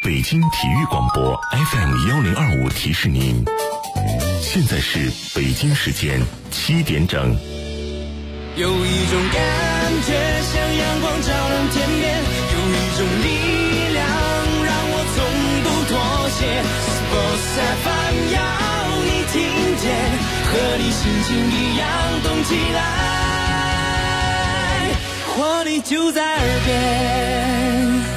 北京体育广播 FM1025提示您，现在是北京时间7点整。 有一种感觉像阳光照亮天边，有一种力量让我从不妥协。Sports FM 要你听见，和你心情一样动起来，活力就在耳边。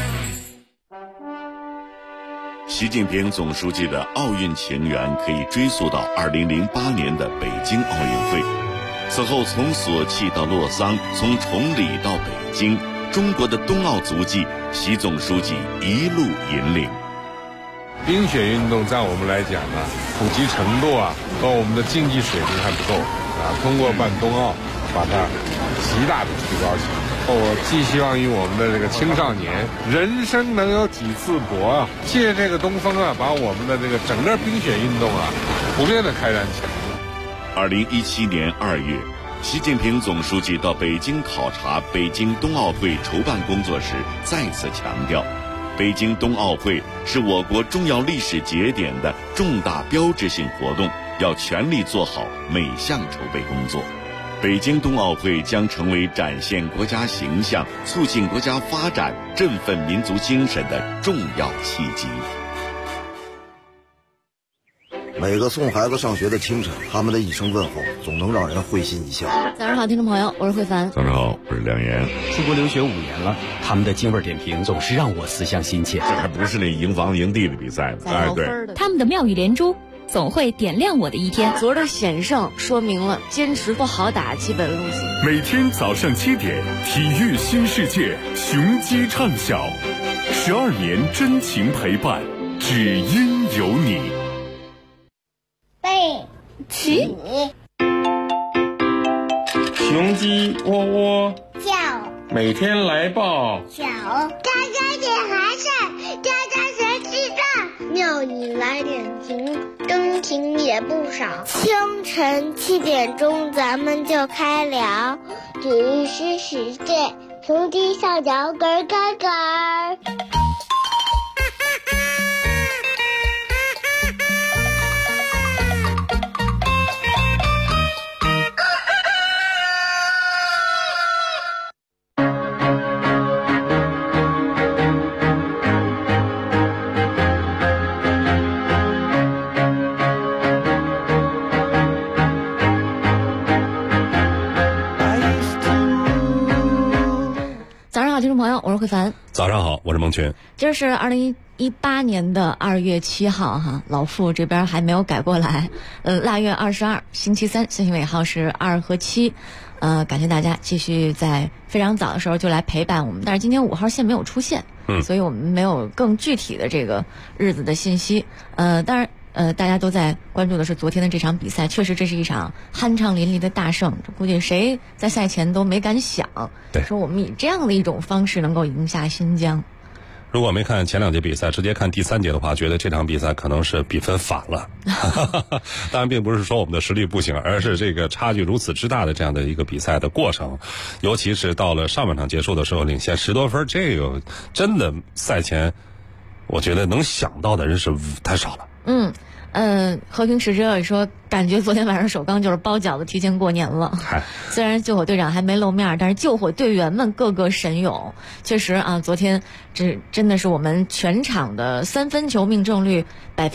习近平总书记的奥运情缘可以追溯到2008年的北京奥运会。此后从索契到洛桑，从崇礼到北京，中国的冬奥足迹，习总书记一路引领。 冰雪运动在我们来讲呢，普及程度和我们的竞技水平还不够通过办冬奥，把它极大的提高起来。我寄希望于我们的这个青少年，人生能有几次搏借这个东风把我们的这个整个冰雪运动普遍的开展起来。 2017年2月，习近平总书记到北京考察北京冬奥会筹办工作时，再次强调，北京冬奥会是我国重要历史节点的重大标志性活动，要全力做好每项筹备工作。北京冬奥会将成为展现国家形象、促进国家发展、振奋民族精神的重要契机。 每个送孩子上学的清晨，他们的一声问候总能让人会心一笑。 早上好，听众朋友，我是慧凡。 早上好，我是梁岩。 出国留学5年了，他们的京味点评总是让我思乡心切。 这还不是那营房营地的比赛呢，对， 他们的妙语连珠总会点亮我的一天。 昨儿的险胜说明了坚持不好打基本路线。 每天早上7点，体育新世界，雄鸡唱晓，12年真情陪伴，只因有你。 背起， 雄鸡喔喔叫， 每天来报小，家家点寒碜，家家学气壮，庙里来点情，真情也不少。清晨7点钟，咱们就开聊体育新世界，雄鸡上脚咯咯咯。 听众朋友，我是慧凡。 早上好，我是孟群。 今儿是2018年的2月7号哈，老傅这边还没有改过来。腊月22，星期三，星星尾号是2和7。感谢大家继续在非常早的时候就来陪伴我们，但是今天5号线没有出现，所以我们没有更具体的这个日子的信息。当然。大家都在关注的是昨天的这场比赛，确实这是一场酣畅淋漓的大胜，估计谁在赛前都没敢想，说我们以这样的一种方式能够赢下新疆。 如果没看前2节比赛，直接看第3节的话，觉得这场比赛可能是比分反了。当然并不是说我们的实力不行，而是这个差距如此之大的这样的一个比赛的过程，尤其是到了上半场结束的时候领先10多分，这个真的赛前我觉得能想到的人是太少了。 和平使者也说，感觉昨天晚上首钢就是包饺子提前过年了。虽然救火队长还没露面，但是救火队员们个个神勇。确实昨天这真的是我们全场的3分球命中率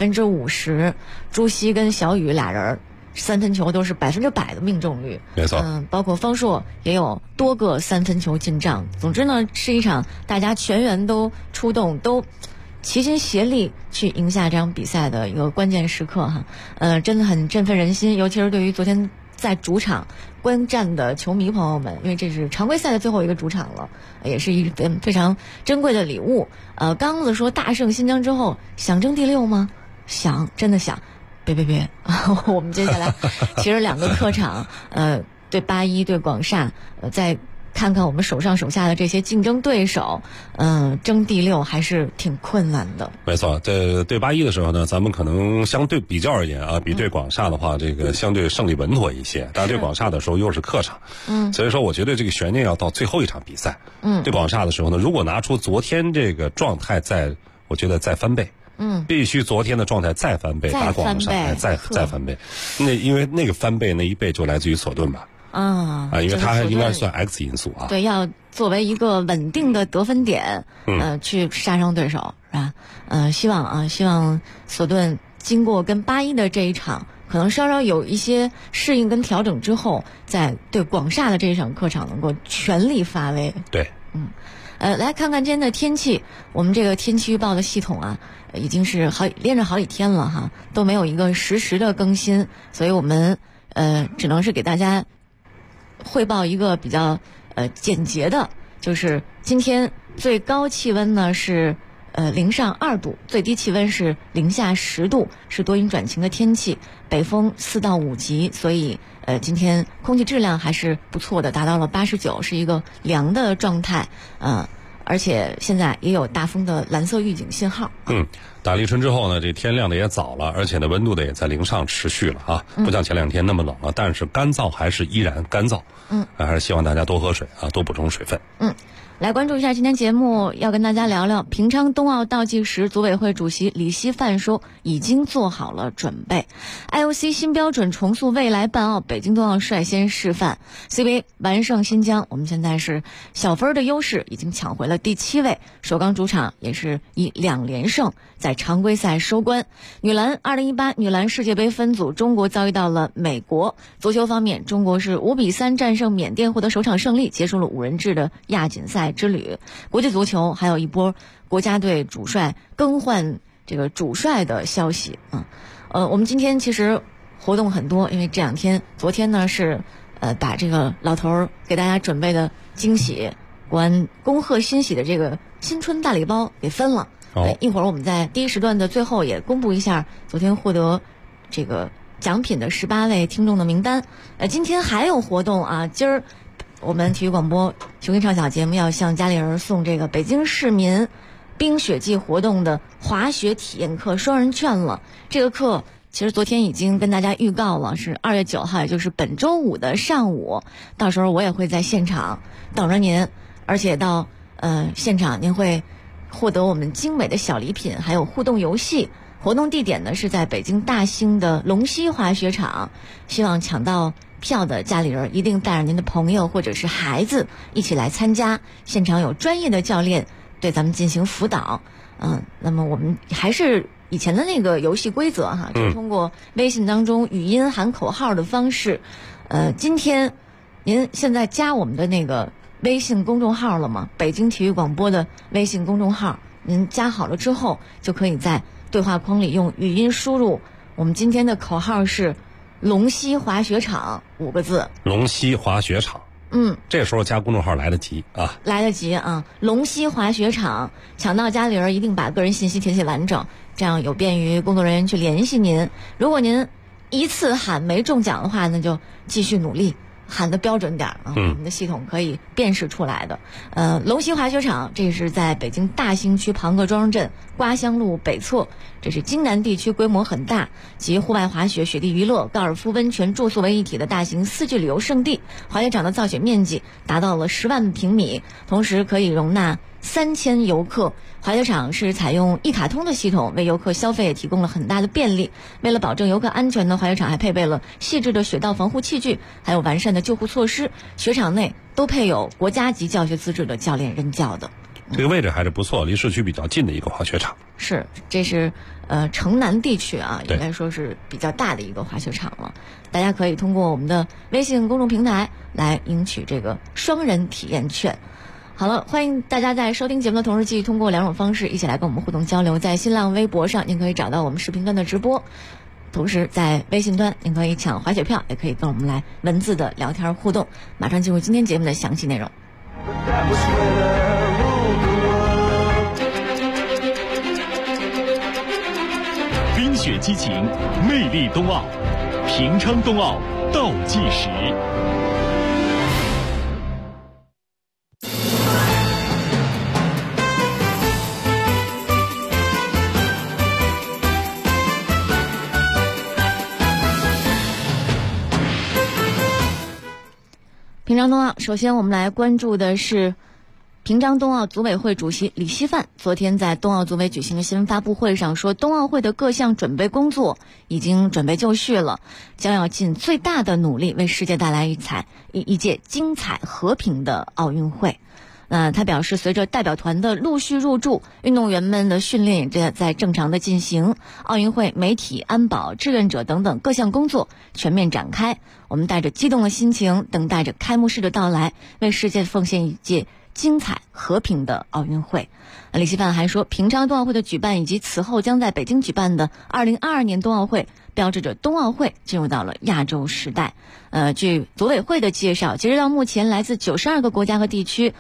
50%，朱熹跟小雨俩人3分球都是100%的命中率。 没错。 包括方硕也有多个3分球进账。总之呢，是一场大家全员都出动，都齐心协力去赢下这场比赛的一个关键时刻哈，真的很振奋人心，尤其是对于昨天在主场观战的球迷朋友们，因为这是常规赛的最后一个主场了，也是一份非常珍贵的礼物。刚子说大胜新疆之后想争第6吗？想，真的想。别，我们接下来其实2个客场，对81对广厦，在看看我们手上手下的这些竞争对手，争第6还是挺困难的。 没错，在对81的时候呢，咱们可能相对比较而言比对广厦的话，这个相对胜利稳妥一些。但是对广厦的时候又是客场，所以说我觉得这个悬念要到最后一场比赛。对广厦的时候呢，如果拿出昨天这个状态再我觉得再翻倍。必须昨天的状态再翻倍，打广上来再翻倍。因为那个翻倍那一倍就来自于索顿吧。因为它应该算 X 因素啊。 对，要作为一个稳定的得分点，去杀伤对手，是吧？希望索顿经过跟81的这一场，可能稍稍有一些适应跟调整之后，在对广厦的这一场客场能够全力发威。 对， 来看看今天的天气，我们这个天气预报的系统啊，已经是连着好几天了哈，都没有一个实时的更新，所以我们只能是给大家汇报一个比较简洁的，就是今天最高气温呢是零上2度，最低气温是零下10度，是多云转晴的天气，北风4到5级，所以今天空气质量还是不错的，达到了89，是一个凉的状态，而且现在也有大风的蓝色预警信号。 打立春之后呢，这天亮的也早了，而且呢温度的也在零上持续了啊，不像前2天那么冷了，但是干燥还是依然干燥。还是希望大家多喝水啊，多补充水分。 来关注一下今天节目，要跟大家聊聊平昌冬奥倒计时，组委会主席李希范说已经做好了准备。IOC 新标准重塑未来办奥，北京冬奥率先示范。CBA 完胜新疆，我们现在是小分的优势，已经抢回了第7位。首钢主场也是以2连胜在常规赛收官。女篮2018女篮世界杯分组，中国遭遇到了美国。足球方面，中国是5比3战胜缅甸，获得首场胜利，结束了5人制的亚锦赛之旅。国际足球还有一波国家队主帅更换这个主帅的消息我们今天其实活动很多，因为这2天，昨天呢是把这个老头给大家准备的惊喜恭贺欣喜的这个新春大礼包给分了。一会儿我们在第一时段的最后也公布一下昨天获得这个奖品的18位听众的名单。今天还有活动啊，今儿我们体育广播雄鹰唱小节目要向家里人送这个北京市民冰雪季活动的滑雪体验课双人券了。这个课其实昨天已经跟大家预告了，是2月9号，也就是本周五的上午，到时候我也会在现场等着您，而且到现场您会获得我们精美的小礼品，还有互动游戏。活动地点呢是在北京大兴的龙溪滑雪场，希望抢到票的家里人一定带着您的朋友或者是孩子一起来参加，现场有专业的教练对咱们进行辅导。那么我们还是以前的那个游戏规则哈，就通过微信当中语音喊口号的方式。今天您现在加我们的那个微信公众号了吗？北京体育广播的微信公众号，您加好了之后，就可以在对话框里用语音输入我们今天的口号是龙溪滑雪场5个字。龙溪滑雪场，这时候加公众号来得及啊，来得及啊！龙溪滑雪场，抢到家里人一定把个人信息填写完整，这样有便于工作人员去联系您。如果您一次喊没中奖的话，那就继续努力，喊得标准点啊，我们的系统可以辨识出来的。龙溪滑雪场，这是在北京大兴区庞各庄镇瓜乡路北侧，这是京南地区规模很大，集户外滑雪、雪地娱乐、高尔夫、温泉、住宿为一体的大型4G 旅游胜地。滑雪场的造雪面积达到了10万平米，同时可以容纳3000游客。滑雪场是采用一卡通的系统，为游客消费也提供了很大的便利。为了保证游客安全呢，滑雪场还配备了细致的雪道防护器具，还有完善的救护措施。雪场内都配有国家级教学资质的教练任教的。这个位置还是不错，离市区比较近的一个滑雪场。是，这是城南地区啊，应该说是比较大的一个滑雪场了。大家可以通过我们的微信公众平台来赢取这个双人体验券。好了，欢迎大家在收听节目的同时，继续通过2种方式一起来跟我们互动交流。在新浪微博上，您可以找到我们视频端的直播，同时在微信端，您可以抢滑雪票，也可以跟我们来文字的聊天互动。马上进入今天节目的详细内容。 冰雪激情，魅力冬奥，平昌冬奥倒计时。 平昌冬奥，首先我们来关注的是平昌冬奥组委会主席李希范昨天在冬奥组委举行的新闻发布会上说，冬奥会的各项准备工作已经准备就绪了，将要尽最大的努力为世界带来一届精彩和平的奥运会。他表示，随着代表团的陆续入驻，运动员们的训练也在正常的进行，奥运会媒体、安保、志愿者等等各项工作全面展开。我们带着激动的心情，等待着开幕式的到来，为世界奉献一届精彩和平的奥运会。李希范还说，平昌冬奥会的举办以及此后将在北京举办的2022年冬奥会，标志着冬奥会进入到了亚洲时代。据组委会的介绍，截止到目前，来自92个国家和地区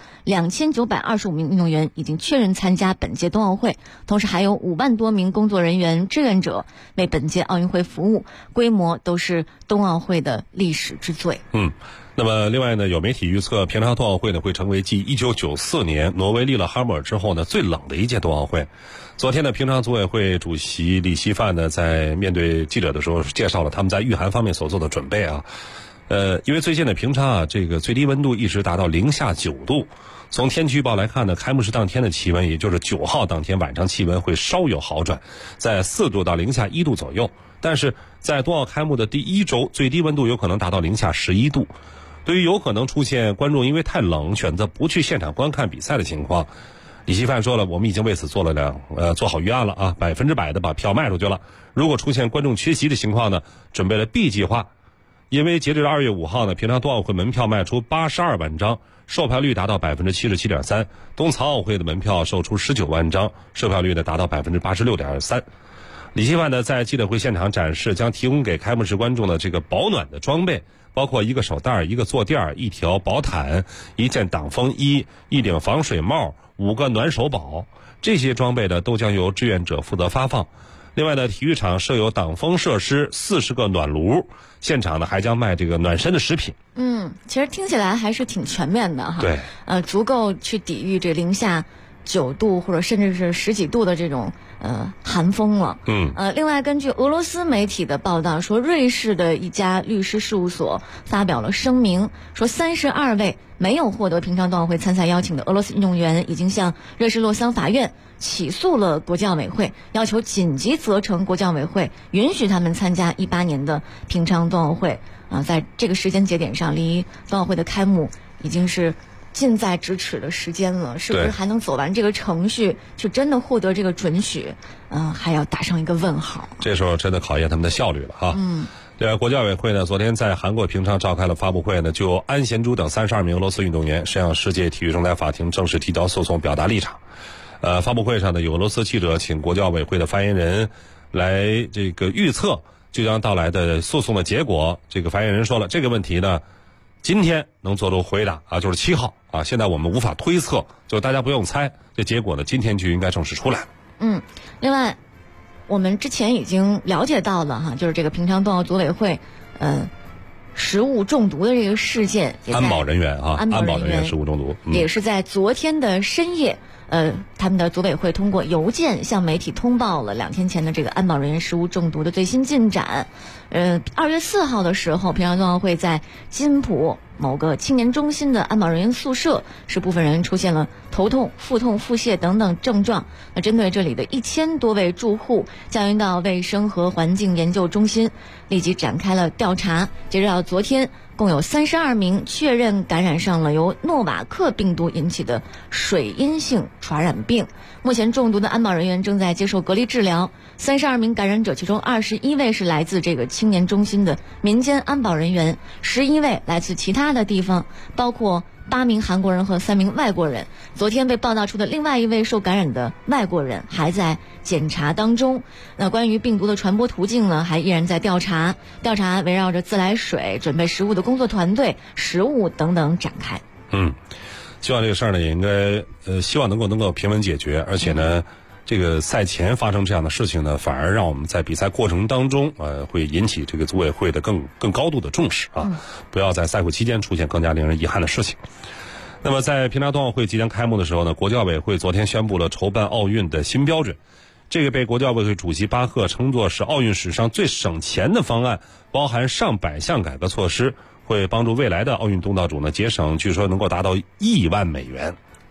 2925名运动员已经确认参加本届冬奥会，同时还有5万多名工作人员、志愿者为本届奥运会服务，规模都是冬奥会的历史之最。 那么另外呢，有媒体预测平昌冬奥会呢会成为继1994年挪威利勒哈默尔之后呢最冷的一届冬奥会。昨天呢，平昌组委会主席李希范呢在面对记者的时候介绍了他们在御寒方面所做的准备啊。因为最近的平昌啊，这个最低温度一直达到零下9度。从天气预报来看呢，开幕式当天的气温，也就是9号当天晚上气温会稍有好转，在4度到零下1度左右。但是在冬奥开幕的第1周，最低温度有可能达到零下11度。对于有可能出现观众因为太冷选择不去现场观看比赛的情况，李希范说了，我们已经为此做好预案了啊，100%的把票卖出去了。如果出现观众缺席的情况呢，准备了 B 计划。因为截至2月5号呢，平昌冬奥会门票卖出82万张，售票率达到 77.3%， 冬残奥会的门票售出19万张，售票率呢达到 86.3%。李希范呢在记者会现场展示将提供给开幕式观众的这个保暖的装备，包括一个手袋、一个坐垫、一条薄毯、一件挡风衣、一顶防水帽、5个暖手宝，这些装备呢都将由志愿者负责发放。另外呢，体育场设有挡风设施，40个暖炉，现场呢还将卖这个暖身的食品。 其实听起来还是挺全面的哈。 对， 足够去抵御这零下9度或者甚至是10几度的这种寒风了。另外根据俄罗斯媒体的报道说，瑞士的一家律师事务所发表了声明，说32位没有获得平昌冬奥会参赛邀请的俄罗斯运动员已经向瑞士洛桑法院起诉了国际奥委会，要求紧急责成国际奥委会允许他们参加18年的平昌冬奥会。在这个时间节点上，离冬奥会的开幕已经是近在咫尺的时间了，是不是还能走完这个程序，就真的获得这个准许？还要打上一个问号。 这时候真的考验他们的效率了哈。另外，国际奥委会呢，昨天在韩国平昌召开了发布会呢，就安贤洙等32名俄罗斯运动员向世界体育仲裁法庭正式提交诉讼，表达立场。发布会上呢，有俄罗斯记者请国际奥委会的发言人来这个预测即将到来的诉讼的结果。这个发言人说了，这个问题呢，今天能做出回答啊，就是7号啊。现在我们无法推测，就大家不用猜，这结果呢，今天就应该正式出来。 另外，我们之前已经了解到了哈，就是这个平昌冬奥组委会，食物中毒的这个事件， 安保人员食物中毒， 也是在昨天的深夜。他们的组委会通过邮件向媒体通报了2天前的这个安保人员食物中毒的最新进展。2月4号的时候，平昌冬奥会在金浦某个青年中心的安保人员宿舍，是部分人出现了头痛、腹痛、腹泻等等症状。针对这里的1000多位住户，降运到卫生和环境研究中心，立即展开了调查。截止到昨天，共有32名确认感染上了由诺瓦克病毒引起的水阴性传染病。目前中毒的安保人员正在接受隔离治疗。32名感染者，其中21位是来自这个青年中心的民间安保人员，11位来自其他的地方，包括8名韩国人和3名外国人。昨天被报道出的另外一位受感染的外国人还在检查当中。那关于病毒的传播途径呢，还依然在调查围绕着自来水、准备食物的工作团队、食物等等展开。 希望这个事儿呢，也应该希望能够平稳解决，而且呢，这个赛前发生这样的事情呢，反而让我们在比赛过程当中会引起这个组委会的更高度的重视啊，不要在赛会期间出现更加令人遗憾的事情。那么在平昌冬奥会即将开幕的时候呢，国际奥委会昨天宣布了筹办奥运的新标准。这个被国际奥委会主席巴赫称作是奥运史上最省钱的方案，包含上百项改革措施，会帮助未来的奥运东道主呢节省据说能够达到1亿万美元，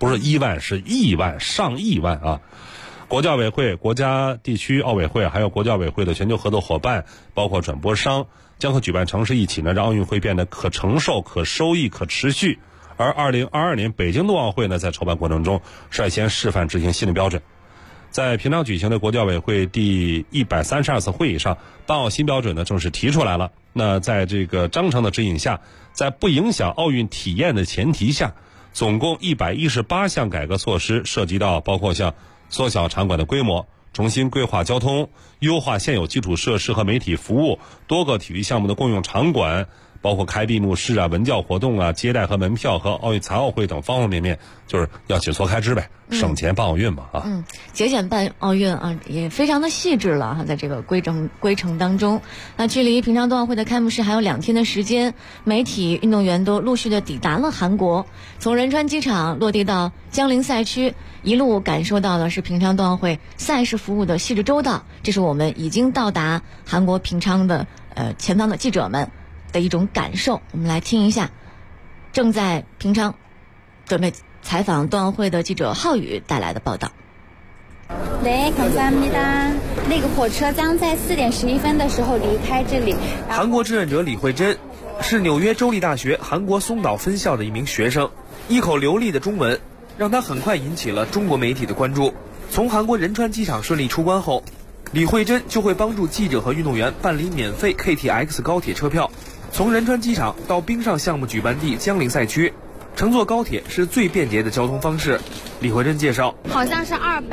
不是1万，是亿万、上亿万啊！国教委会、国家地区奥委会还有国教委会的全球合作伙伴，包括转播商，将和举办城市一起呢，让奥运会变得可承受、可收益、可持续。而2022年北京冬奥会呢，在筹办过程中率先示范执行新的标准。在平常举行的国教委会第132次会议上，办奥新标准呢正式提出来了。那在这个章程的指引下，在不影响奥运体验的前提下，总共118项改革措施，涉及到包括像缩小场馆的规模、重新规划交通、优化现有基础设施和媒体服务、多个体育项目的共用场馆，包括开闭幕式啊、文教活动啊、接待和门票和奥运残奥会等方方面面，就是要紧缩开支呗，省钱办奥运嘛啊。 节俭办奥运啊，也非常的细致了哈，在这个规程当中。那距离平昌冬奥会的开幕式还有2天的时间，媒体运动员都陆续的抵达了韩国，从仁川机场落地到江陵赛区，一路感受到的是平昌冬奥会赛事服务的细致周到。这是我们已经到达韩国平昌的前方的记者们的一种感受。我们来听一下正在平昌准备采访冬奥会的记者浩宇带来的报道。 네, 감사합니다. 那个火车将在4点11分的时候离开这里。 韩国志愿者李慧珍是纽约州立大学韩国松岛分校的一名学生，一口流利的中文让他很快引起了中国媒体的关注。从韩国仁川机场顺利出关后，李慧珍就会帮助记者和运动员办理免费 KTX 高铁车票，从仁川机场到冰上项目举办地江陵赛区。乘坐高铁是最便捷的交通方式。李慧珍介绍， 好像是200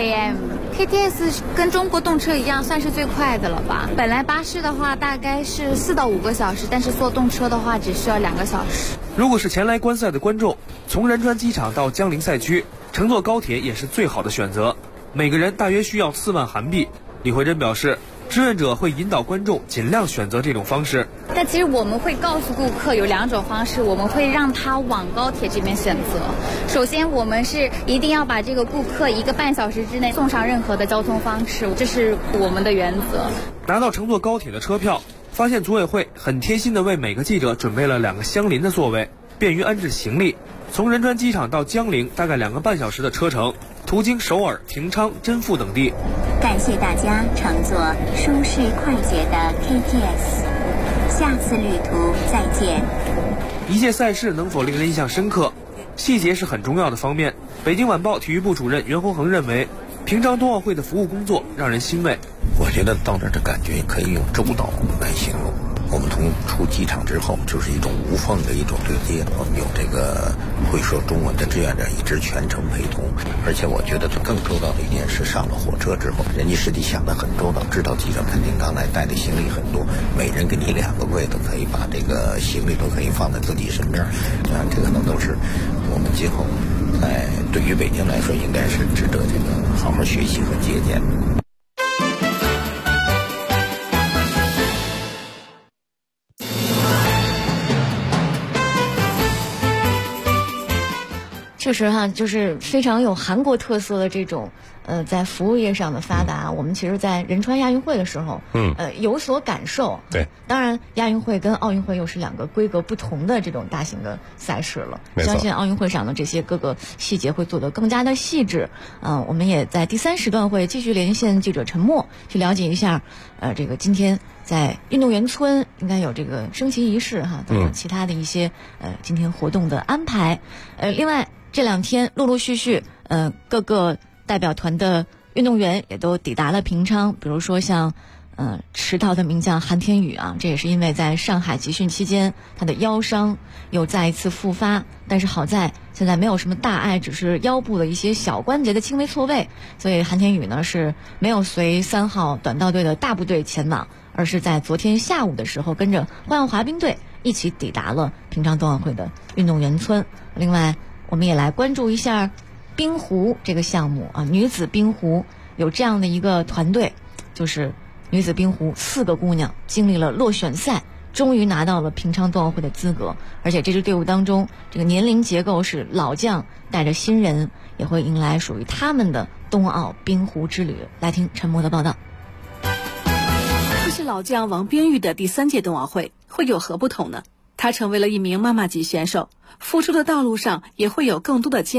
km。KTX 跟中国动车一样，算是最快的了吧？本来巴士的话大概是4到5个小时，但是坐动车的话只需要2个小时。 如果是前来观赛的观众，从仁川机场到江陵赛区，乘坐高铁也是最好的选择。每个人大约需要4万韩币。李慧珍表示，志愿者会引导观众尽量选择这种方式。 但其实我们会告诉顾客有2种方式，我们会让他往高铁这边选择。首先，我们是一定要把这个顾客1个半小时之内送上任何的交通方式，这是我们的原则。 拿到乘坐高铁的车票，发现组委会很贴心地为每个记者准备了2个相邻的座位，便于安置行李。从仁川机场到江陵大概2个半小时的车程，途经首尔、平昌、真富等地。 感谢大家乘坐舒适快捷的 KTX， 下次旅途再见。 一届赛事能否令人印象深刻，细节是很重要的方面。北京晚报体育部主任袁宏恒认为，平昌冬奥会的服务工作让人欣慰。 我觉得到这儿的感觉可以用周到来形容。我们从出机场之后，就是一种无缝的一种对接，我们有这个会说中文的志愿者一直全程陪同。而且我觉得更周到的一点是，上了火车之后，人家实际想得很周到，知道记者肯定刚来带的行李很多，每人给你2个柜子，可以把这个行李都可以放在自己身边。这可能都是我们今后对于北京来说，应该是值得这个好好学习和借鉴。 确实哈，就是非常有韩国特色的这种在服务业上的发达。我们其实，在仁川亚运会的时候，有所感受。 对， 当然亚运会跟奥运会又是2个规格不同的这种大型的赛事了。相信奥运会上的这些各个细节会做得更加的细致。我们也在第3时段会继续连线记者陈默，去了解一下这个今天在运动员村应该有这个升旗仪式哈，等等其他的一些今天活动的安排。另外这2天陆陆续续各个代表团的运动员也都抵达了平昌，比如说像池桃的名将韩天宇啊，这也是因为在上海集训期间他的腰伤又再一次复发，但是好在现在没有什么大碍，只是腰部的一些小关节的轻微错位，所以韩天宇呢是没有随3号短道队的大部队前往，而是在昨天下午的时候跟着花样滑冰队一起抵达了平昌冬奥会的运动员村。另外我们也来关注一下冰壶这个项目啊，女子冰壶有这样的一个团队，就是女子冰壶4个姑娘经历了落选赛，终于拿到了平昌冬奥会的资格。而且这支队伍当中，这个年龄结构是老将带着新人，也会迎来属于他们的冬奥冰壶之旅。来听陈默的报道。 这是老将王冰玉的第3届冬奥会，会有何不同呢？她成为了一名妈妈级选手，付出的道路上也会有更多的艰难，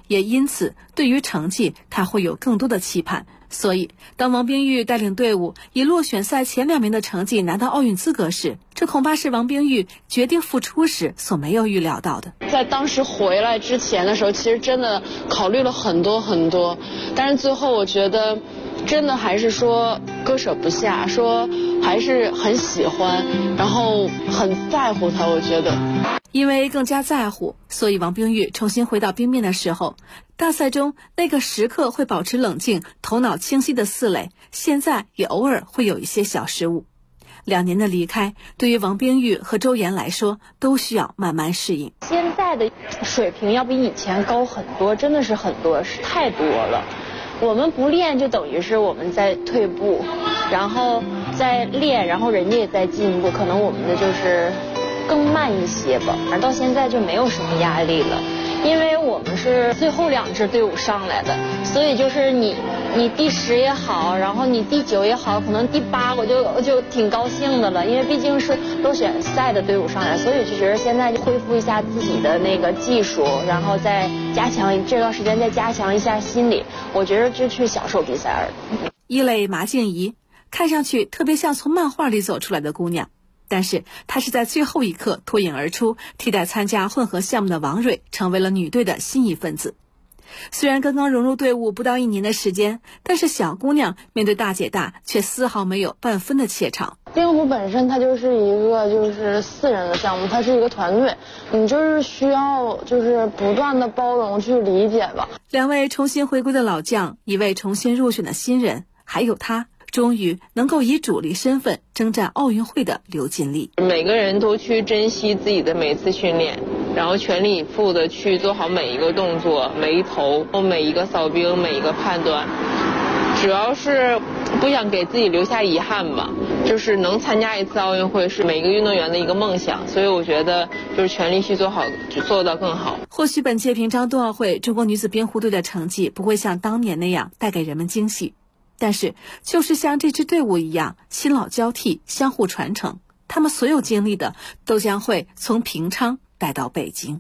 也因此对于成绩他会有更多的期盼。所以当王冰玉带领队伍以落选赛前2名的成绩拿到奥运资格时，这恐怕是王冰玉决定复出时所没有预料到的。 在当时回来之前的时候，其实真的考虑了很多很多，但是最后我觉得真的还是说割舍不下，说还是很喜欢，然后很在乎他。我觉得因为更加在乎，所以王冰玉重新回到冰面的时候，大赛中那个时刻会保持冷静、头脑清晰的四磊，现在也偶尔会有一些小失误。2年的离开，对于王冰玉和周岩来说，都需要慢慢适应。 现在的水平要比以前高很多，真的是很多，是太多了。我们不练，就等于是我们在退步，然后在练，然后人家也在进步，可能我们的就是更慢一些吧。而到现在就没有什么压力了，因为我们是最后2支队伍上来的，所以就是你第10也好，然后你第9也好，可能第8我就挺高兴的了，因为毕竟是落选赛的队伍上来，所以就觉得现在就恢复一下自己的那个技术，然后再加强这段时间再加强一下心理，我觉得就去享受比赛而已。 一垒马静怡看上去特别像从漫画里走出来的姑娘，但是她是在最后一刻脱颖而出，替代参加混合项目的王蕊成为了女队的新一份子。虽然刚刚融入队伍不到1年的时间，但是小姑娘面对大姐大却丝毫没有半分的怯场。 冰壶本身它就是一个4人的项目，它是一个团队，你就是需要就是不断的包容去理解吧。 2位重新回归的老将，1位重新入选的新人，还有他终于能够以主力身份征战奥运会的刘金丽。 每个人都去珍惜自己的每次训练，然后全力以赴的去做好每一个动作、每一投、每一个扫兵、每一个判断，主要是不想给自己留下遗憾吧。就是能参加一次奥运会是每个运动员的一个梦想，所以我觉得就是全力去做好，做到更好。 或许本届平昌冬奥会中国女子冰壶队的成绩不会像当年那样带给人们惊喜，但是就是像这支队伍一样，新老交替，相互传承，他们所有经历的都将会从平昌带到北京。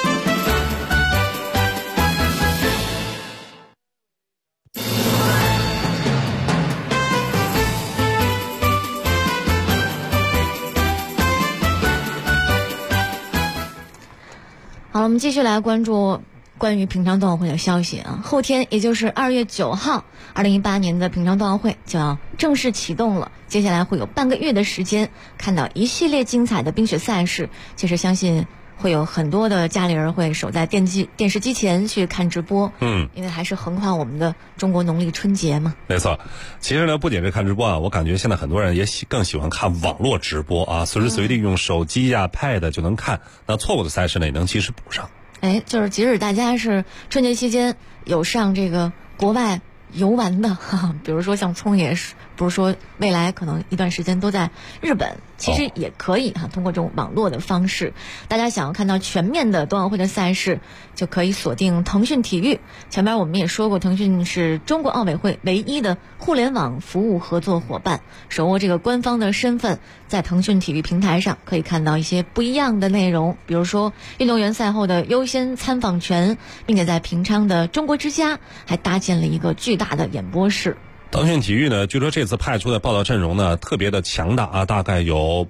好，我们继续来关注关于平昌冬奥会的消息啊。后天也就是2月9号，2018年的平昌冬奥会就要正式启动了。接下来会有半个月的时间，看到一系列精彩的冰雪赛事。其实相信会有很多的家里人会守在电视机前去看直播，因为还是横跨我们的中国农历春节嘛。 没错，其实呢，不仅是看直播啊，我感觉现在很多人也更喜欢看网络直播啊，随时随地用手机呀、pad 就能看，那错过的赛事呢也能及时补上。 就是即使大家是春节期间有上这个国外游玩的，比如说像聪爷不是说未来可能一段时间都在日本，其实也可以通过这种网络的方式，大家想要看到全面的冬奥会的赛事，就可以锁定腾讯体育。前面我们也说过，腾讯是中国奥委会唯一的互联网服务合作伙伴，手握这个官方的身份，在腾讯体育平台上可以看到一些不一样的内容，比如说运动员赛后的优先参访权，并且在平昌的中国之家还搭建了一个巨大的演播室。 腾讯体育呢，据说这次派出的报道阵容呢特别的强大啊，大概有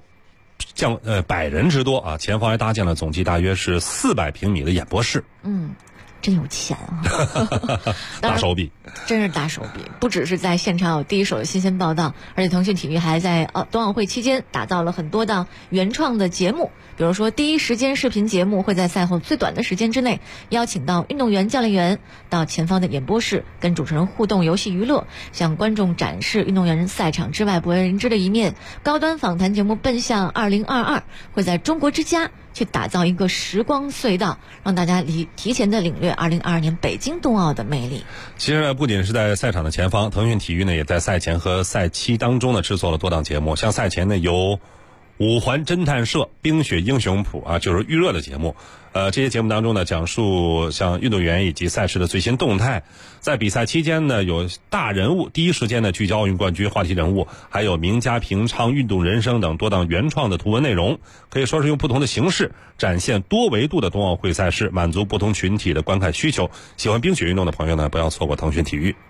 100人之多啊，前方还搭建了总计大约是400平米的演播室。 真有钱啊！ 大手笔， 真是大手笔。不只是在现场有第一手的新鲜报道，而且腾讯体育还在冬奥会期间打造了很多档原创的节目，比如说第一时间视频节目会在赛后最短的时间之内邀请到运动员、教练员到前方的演播室跟主持人互动、游戏娱乐，向观众展示运动员赛场之外不为人知的一面。高端访谈节目奔向2022会在中国之家去打造一个时光隧道，让大家提前的领略2022年北京冬奥的魅力。 其实呢，不仅是在赛场的前方，腾讯体育呢也在赛前和赛期当中呢制作了多档节目。像赛前呢，由五环侦探社、冰雪英雄谱啊，就是预热的节目。这些节目当中呢，讲述像运动员以及赛事的最新动态。在比赛期间呢，有大人物第一时间呢聚焦奥运冠军话题人物，还有名家评唱运动人生等多档原创的图文内容，可以说是用不同的形式展现多维度的冬奥会赛事，满足不同群体的观看需求。喜欢冰雪运动的朋友呢，不要错过腾讯体育。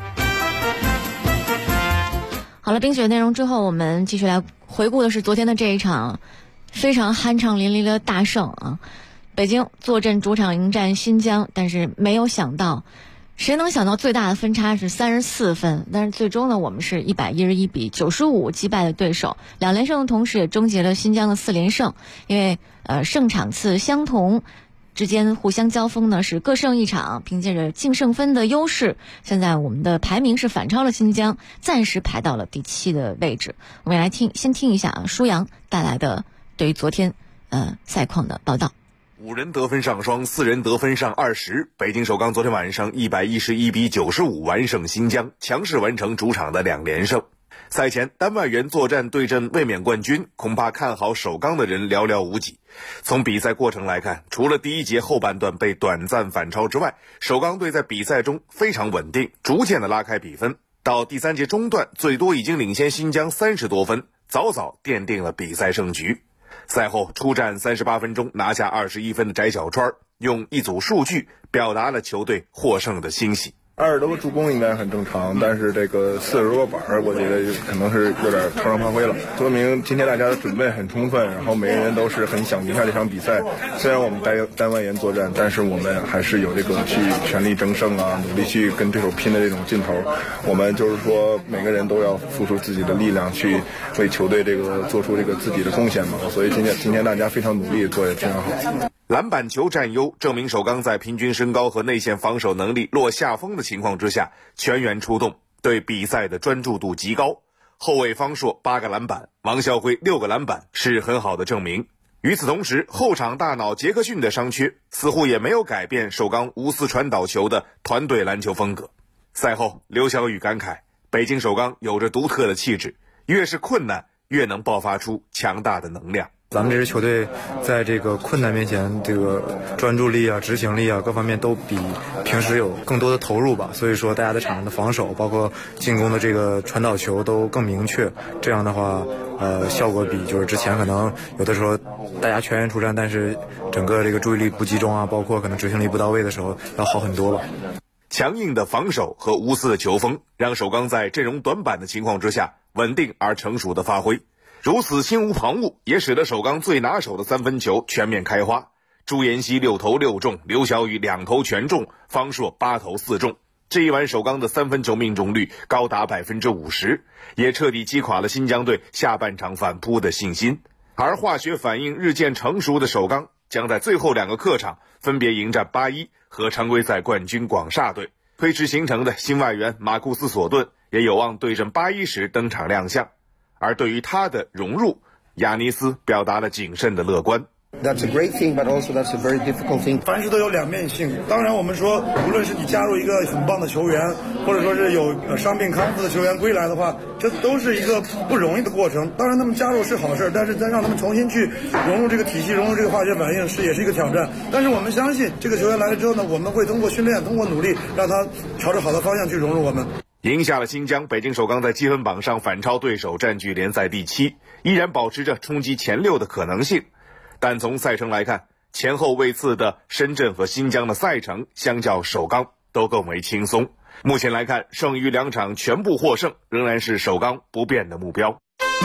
好了，冰雪内容之后，我们继续来回顾的是昨天的这一场非常酣畅淋漓的大胜啊！北京坐镇主场迎战新疆，但是没有想到，谁能想到最大的分差是34分？但是最终呢，我们是111比95击败了对手，2连胜的同时也终结了新疆的4连胜，因为胜场次相同。之间互相交锋呢，是各胜一场，凭借着净胜分的优势，现在我们的排名是反超了新疆，暂时排到了第7的位置。我们来先听一下舒阳带来的对于昨天赛况的报道。 5人得分上双，4人得分上20。北京首钢昨天晚上111比95完胜新疆，强势完成主场的2连胜。赛前，单外援作战对阵卫冕冠军，恐怕看好首钢的人寥寥无几。从比赛过程来看，除了第一节后半段被短暂反超之外，首钢队在比赛中非常稳定，逐渐的拉开比分。到第3节中段，最多已经领先新疆30多分，早早奠定了比赛胜局。赛后出战38分钟拿下21分的翟小川，用一组数据表达了球队获胜的欣喜。 20多个助攻应该很正常，但是这个40多个板我觉得可能是有点超常发挥了，说明今天大家的准备很充分，然后每个人都是很想赢下这场比赛。虽然我们单外援作战，但是我们还是有这个去全力争胜啊，努力去跟对手拼的这种劲头。我们就是说每个人都要付出自己的力量去为球队这个做出这个自己的贡献嘛，所以今天大家非常努力，做得非常好。 篮板球占优，证明首钢在平均身高和内线防守能力落下风的情况之下，全员出动，对比赛的专注度极高。后卫方硕8个篮板，王啸辉6个篮板，是很好的证明。与此同时，后场大脑杰克逊的伤缺似乎也没有改变首钢无私传导球的团队篮球风格。赛后，刘晓宇感慨，北京首钢有着独特的气质，越是困难，越能爆发出强大的能量。 咱们这支球队在这个困难面前，这个专注力啊、执行力啊各方面都比平时有更多的投入吧。所以说，大家在场上的防守，包括进攻的这个传导球都更明确。这样的话，效果比就是之前可能有的时候大家全员出战，但是整个这个注意力不集中啊，包括可能执行力不到位的时候，要好很多吧。 强硬的防守和无私的球风，让首钢在阵容短板的情况之下，稳定而成熟的发挥。如此心无旁骛，也使得首钢最拿手的3分球全面开花。朱妍希6投6中，刘晓宇2投全中，方硕8投4中。这一晚首钢的3分球命中率高达50%，也彻底击垮了新疆队下半场反扑的信心。而化学反应日渐成熟的首钢将在最后2个客场分别迎战81和常规赛冠军广厦队。推迟形成的新外援马库斯·索顿也有望对阵81时登场亮相。而对于他的融入，亚尼斯表达了谨慎的乐观。 That's a great thing, but also that's a very difficult thing. 凡事都有两面性。当然，我们说，无论是你加入一个很棒的球员，或者说是有伤病康复的球员归来的话，这都是一个不容易的过程。当然，他们加入是好事，但是再让他们重新去融入这个体系，融入这个化学反应也是一个挑战。但是我们相信，这个球员来了之后呢，我们会通过训练，通过努力，让他朝着好的方向去融入我们。 赢下了新疆，北京首钢在积分榜上反超对手，占据联赛第7，依然保持着冲击前6的可能性。但从赛程来看，前后位次的深圳和新疆的赛程相较首钢都更为轻松。目前来看，剩余2场全部获胜仍然是首钢不变的目标。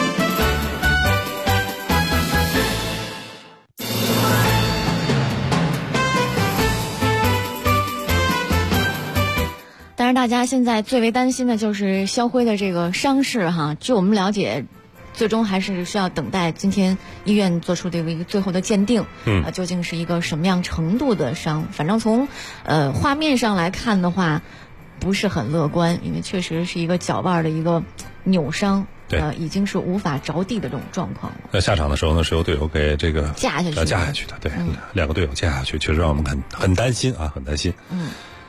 但是大家现在最为担心的就是肖辉的这个伤势哈。据我们了解，最终还是需要等待今天医院做出的一个最后的鉴定，究竟是一个什么样程度的伤。反正从画面上来看的话，不是很乐观，因为确实是一个脚腕的一个扭伤。 对， 已经是无法着地的这种状况了。 在下场的时候呢，是由队友给这个架下去的。 对，2个队友架下去，确实让我们很担心啊，很担心。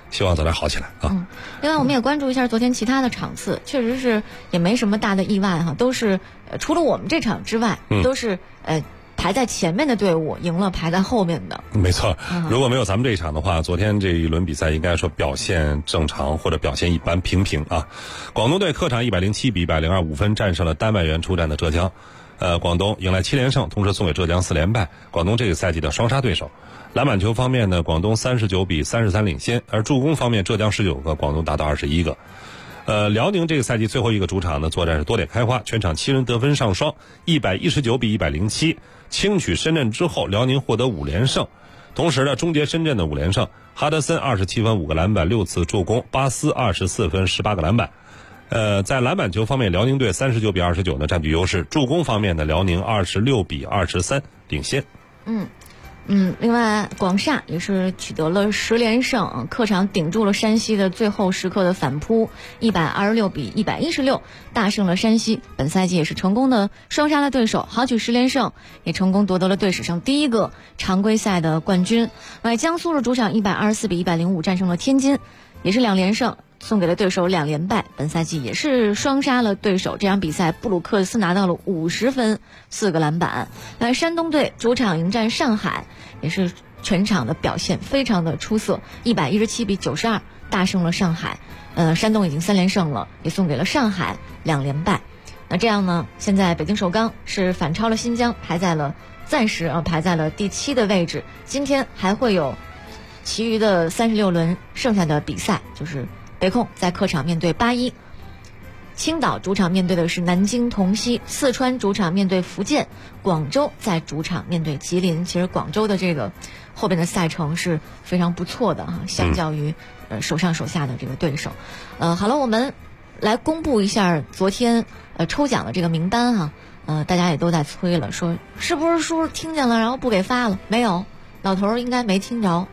希望早点好起来啊。 另外我们也关注一下昨天其他的场次，确实是也没什么大的意外哈，都是除了我们这场之外，都是排在前面的队伍赢了排在后面的。 没错，如果没有咱们这一场的话，昨天这一轮比赛应该说表现正常或者表现一般平平啊。广东队客场107比102，5分战胜了单外援出战的浙江。广东迎来7连胜，同时送给浙江4连败。广东这个赛季的双杀对手。篮板球方面呢，广东39比33领先，而助攻方面，浙江19个，广东达到21个。辽宁这个赛季最后一个主场呢，作战是多点开花，全场7人得分上双，119比107，轻取深圳之后，辽宁获得5连胜，同时呢，终结深圳的5连胜。哈德森27分5个篮板6次助攻，巴斯24分18个篮板。在篮板球方面，辽宁队39比29呢占据优势，助攻方面呢，辽宁26比23领先。 另外广厦也是取得了10连胜，客场顶住了山西的最后时刻的反扑，126比116大胜了山西。本赛季也是成功的双杀了对手，豪取10连胜，也成功夺得了队史上第一个常规赛的冠军。江苏的主场124比105战胜了天津，也是2连胜，送给了对手2连败。本赛季也是双杀了对手，这场比赛布鲁克斯拿到了50分4个篮板。山东队主场迎战上海，也是全场的表现非常的出色，117比92大胜了上海。山东已经3连胜了，也送给了上海2连败。那这样呢，现在北京首钢是反超了新疆，暂时排在了第7的位置。今天还会有其余的36轮剩下的比赛，就是北控在客场面对81，青岛主场面对的是南京同曦，四川主场面对福建，广州在主场面对吉林。其实广州的这个后边的赛程是非常不错的哈，相较于手上手下的这个对手。好了，我们来公布一下昨天抽奖的这个名单哈。大家也都在催了，说是不是叔叔听见了然后不给发了？没有，老头儿应该没听着。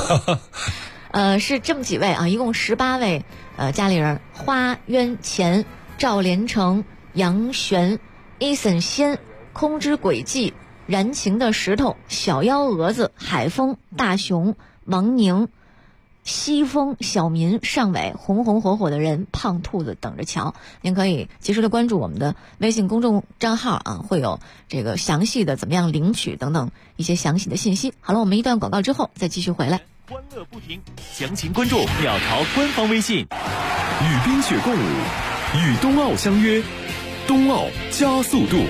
是这么几位啊，一共18位家里人：花渊钱、赵连成、杨璇、Eason 仙、空之轨迹、燃情的石头、小幺蛾子、海风、大熊、王宁、西风、小民、尚伟、红红火火的人、胖兔子等着瞧。您可以及时的关注我们的微信公众账号啊，会有这个详细的怎么样领取等等一些详细的信息。好了，我们一段广告之后再继续回来。 欢乐不停，详情关注鸟巢官方微信。与冰雪共舞，与冬奥相约，冬奥加速度。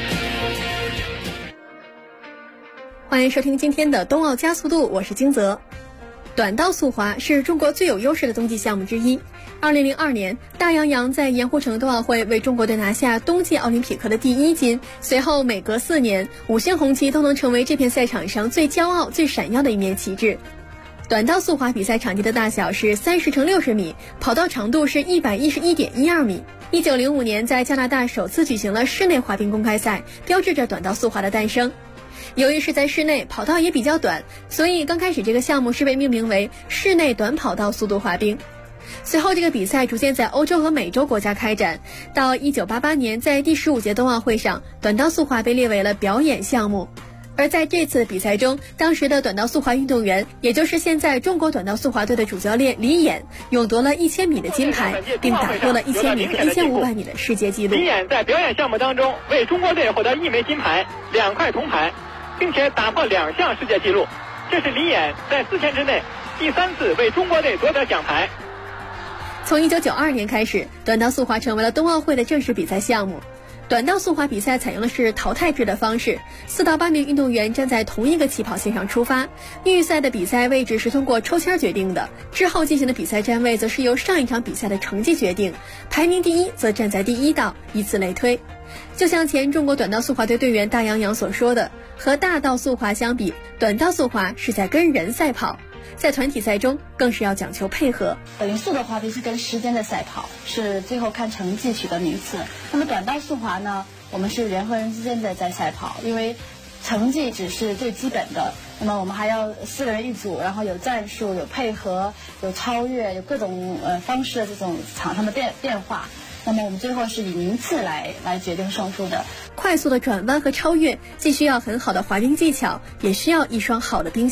欢迎收听今天的冬奥加速度，我是金泽。短道速滑是中国最有优势的冬季项目之一。2002年，大洋洋在盐湖城冬奥会为中国队拿下冬季奥林匹克的第1金。随后每隔4年，5星红旗都能成为这片赛场上最骄傲、最闪耀的一面旗帜。短道速滑比赛场地的大小是30×60米，跑道长度是111.12米。1905年在加拿大首次举行了室内滑冰公开赛，标志着短道速滑的诞生。由于是在室内，跑道也比较短，所以刚开始这个项目是被命名为室内短跑道速度滑冰。随后这个比赛逐渐在欧洲和美洲国家开展，到1988年在第15届冬奥会上，短道速滑被列为了表演项目。而在这次比赛中，当时的短道速滑运动员，也就是现在中国短道速滑队的主教练李演，勇夺了1000米的金牌，并打破了1000米和1500米的世界纪录。 李演在表演项目当中为中国队获得1枚金牌、2块铜牌，并且打破2项世界纪录。这是李演在4天之内第3次为中国队夺得奖牌。 从1992年开始，短道速滑成为了冬奥会的正式比赛项目。短道速滑比赛采用的是淘汰制的方式，4到8名运动员站在同一个起跑线上出发，预赛的比赛位置是通过抽签决定的，之后进行的比赛站位则是由上一场比赛的成绩决定，排名第1则站在第1道，以此类推。就像前中国短道速滑队队员大洋洋所说的，和大道速滑相比，短道速滑是在跟人赛跑，在团体赛中更是要讲求配合。 等于速的滑冰是跟时间的赛跑，是最后看成绩取得名次。那么短道速滑呢，我们是人和人之间的在赛跑，因为成绩只是最基本的，那么我们还要4个人一组，然后有战术、有配合、有超越、有各种方式的这种场上的变化。那么我们最后是以名次来决定胜负的。 快速的转弯和超越，既需要很好的滑冰技巧，也需要一双好的冰鞋。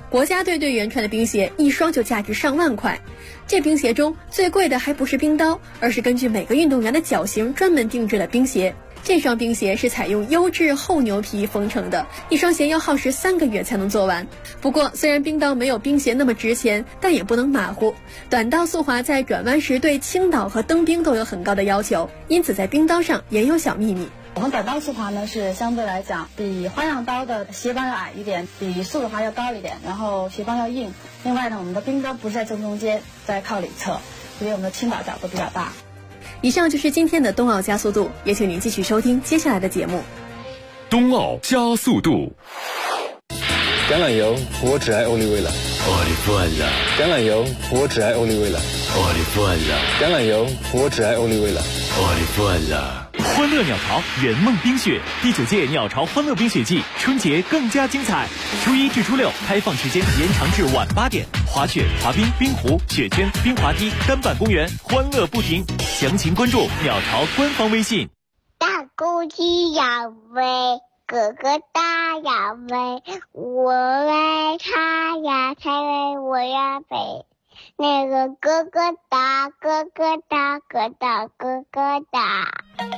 国家队队员穿的冰鞋一双就价值上万块。这冰鞋中最贵的还不是冰刀，而是根据每个运动员的脚型专门定制的冰鞋。这双冰鞋是采用优质厚牛皮缝成的，一双鞋要耗时3个月才能做完。不过虽然冰刀没有冰鞋那么值钱，但也不能马虎。短道速滑在转弯时对倾倒和蹬冰都有很高的要求，因此在冰刀上也有小秘密。 我们短道速滑呢是相对来讲比花样刀的鞋帮要矮一点，比速度滑要高一点，然后鞋帮要硬。另外呢，我们的冰刀不是在正中间，在靠里侧，所以我们的倾倒角度比较大。 以上就是今天的冬奥加速度，也请您继续收听接下来的节目。 冬奥加速度。 橄榄油，我只爱欧丽味了。 奥利弗了。 橄榄油，我只爱欧丽味了。 奥利弗了。 橄榄油，我只爱欧丽味了。 奥利弗了。 欢乐鸟巢圆梦冰雪第9届鸟巢欢乐冰雪季，春节更加精彩。初1至初6开放时间延长至晚8点，滑雪、滑冰、冰壶、雪圈、冰滑梯、单板公园，欢乐不停。详情关注鸟巢官方微信。 大公鸡要飞，哥哥大要飞，我爱它呀，它爱我呀飞。那个哥哥大，哥哥大，哥大，哥哥大。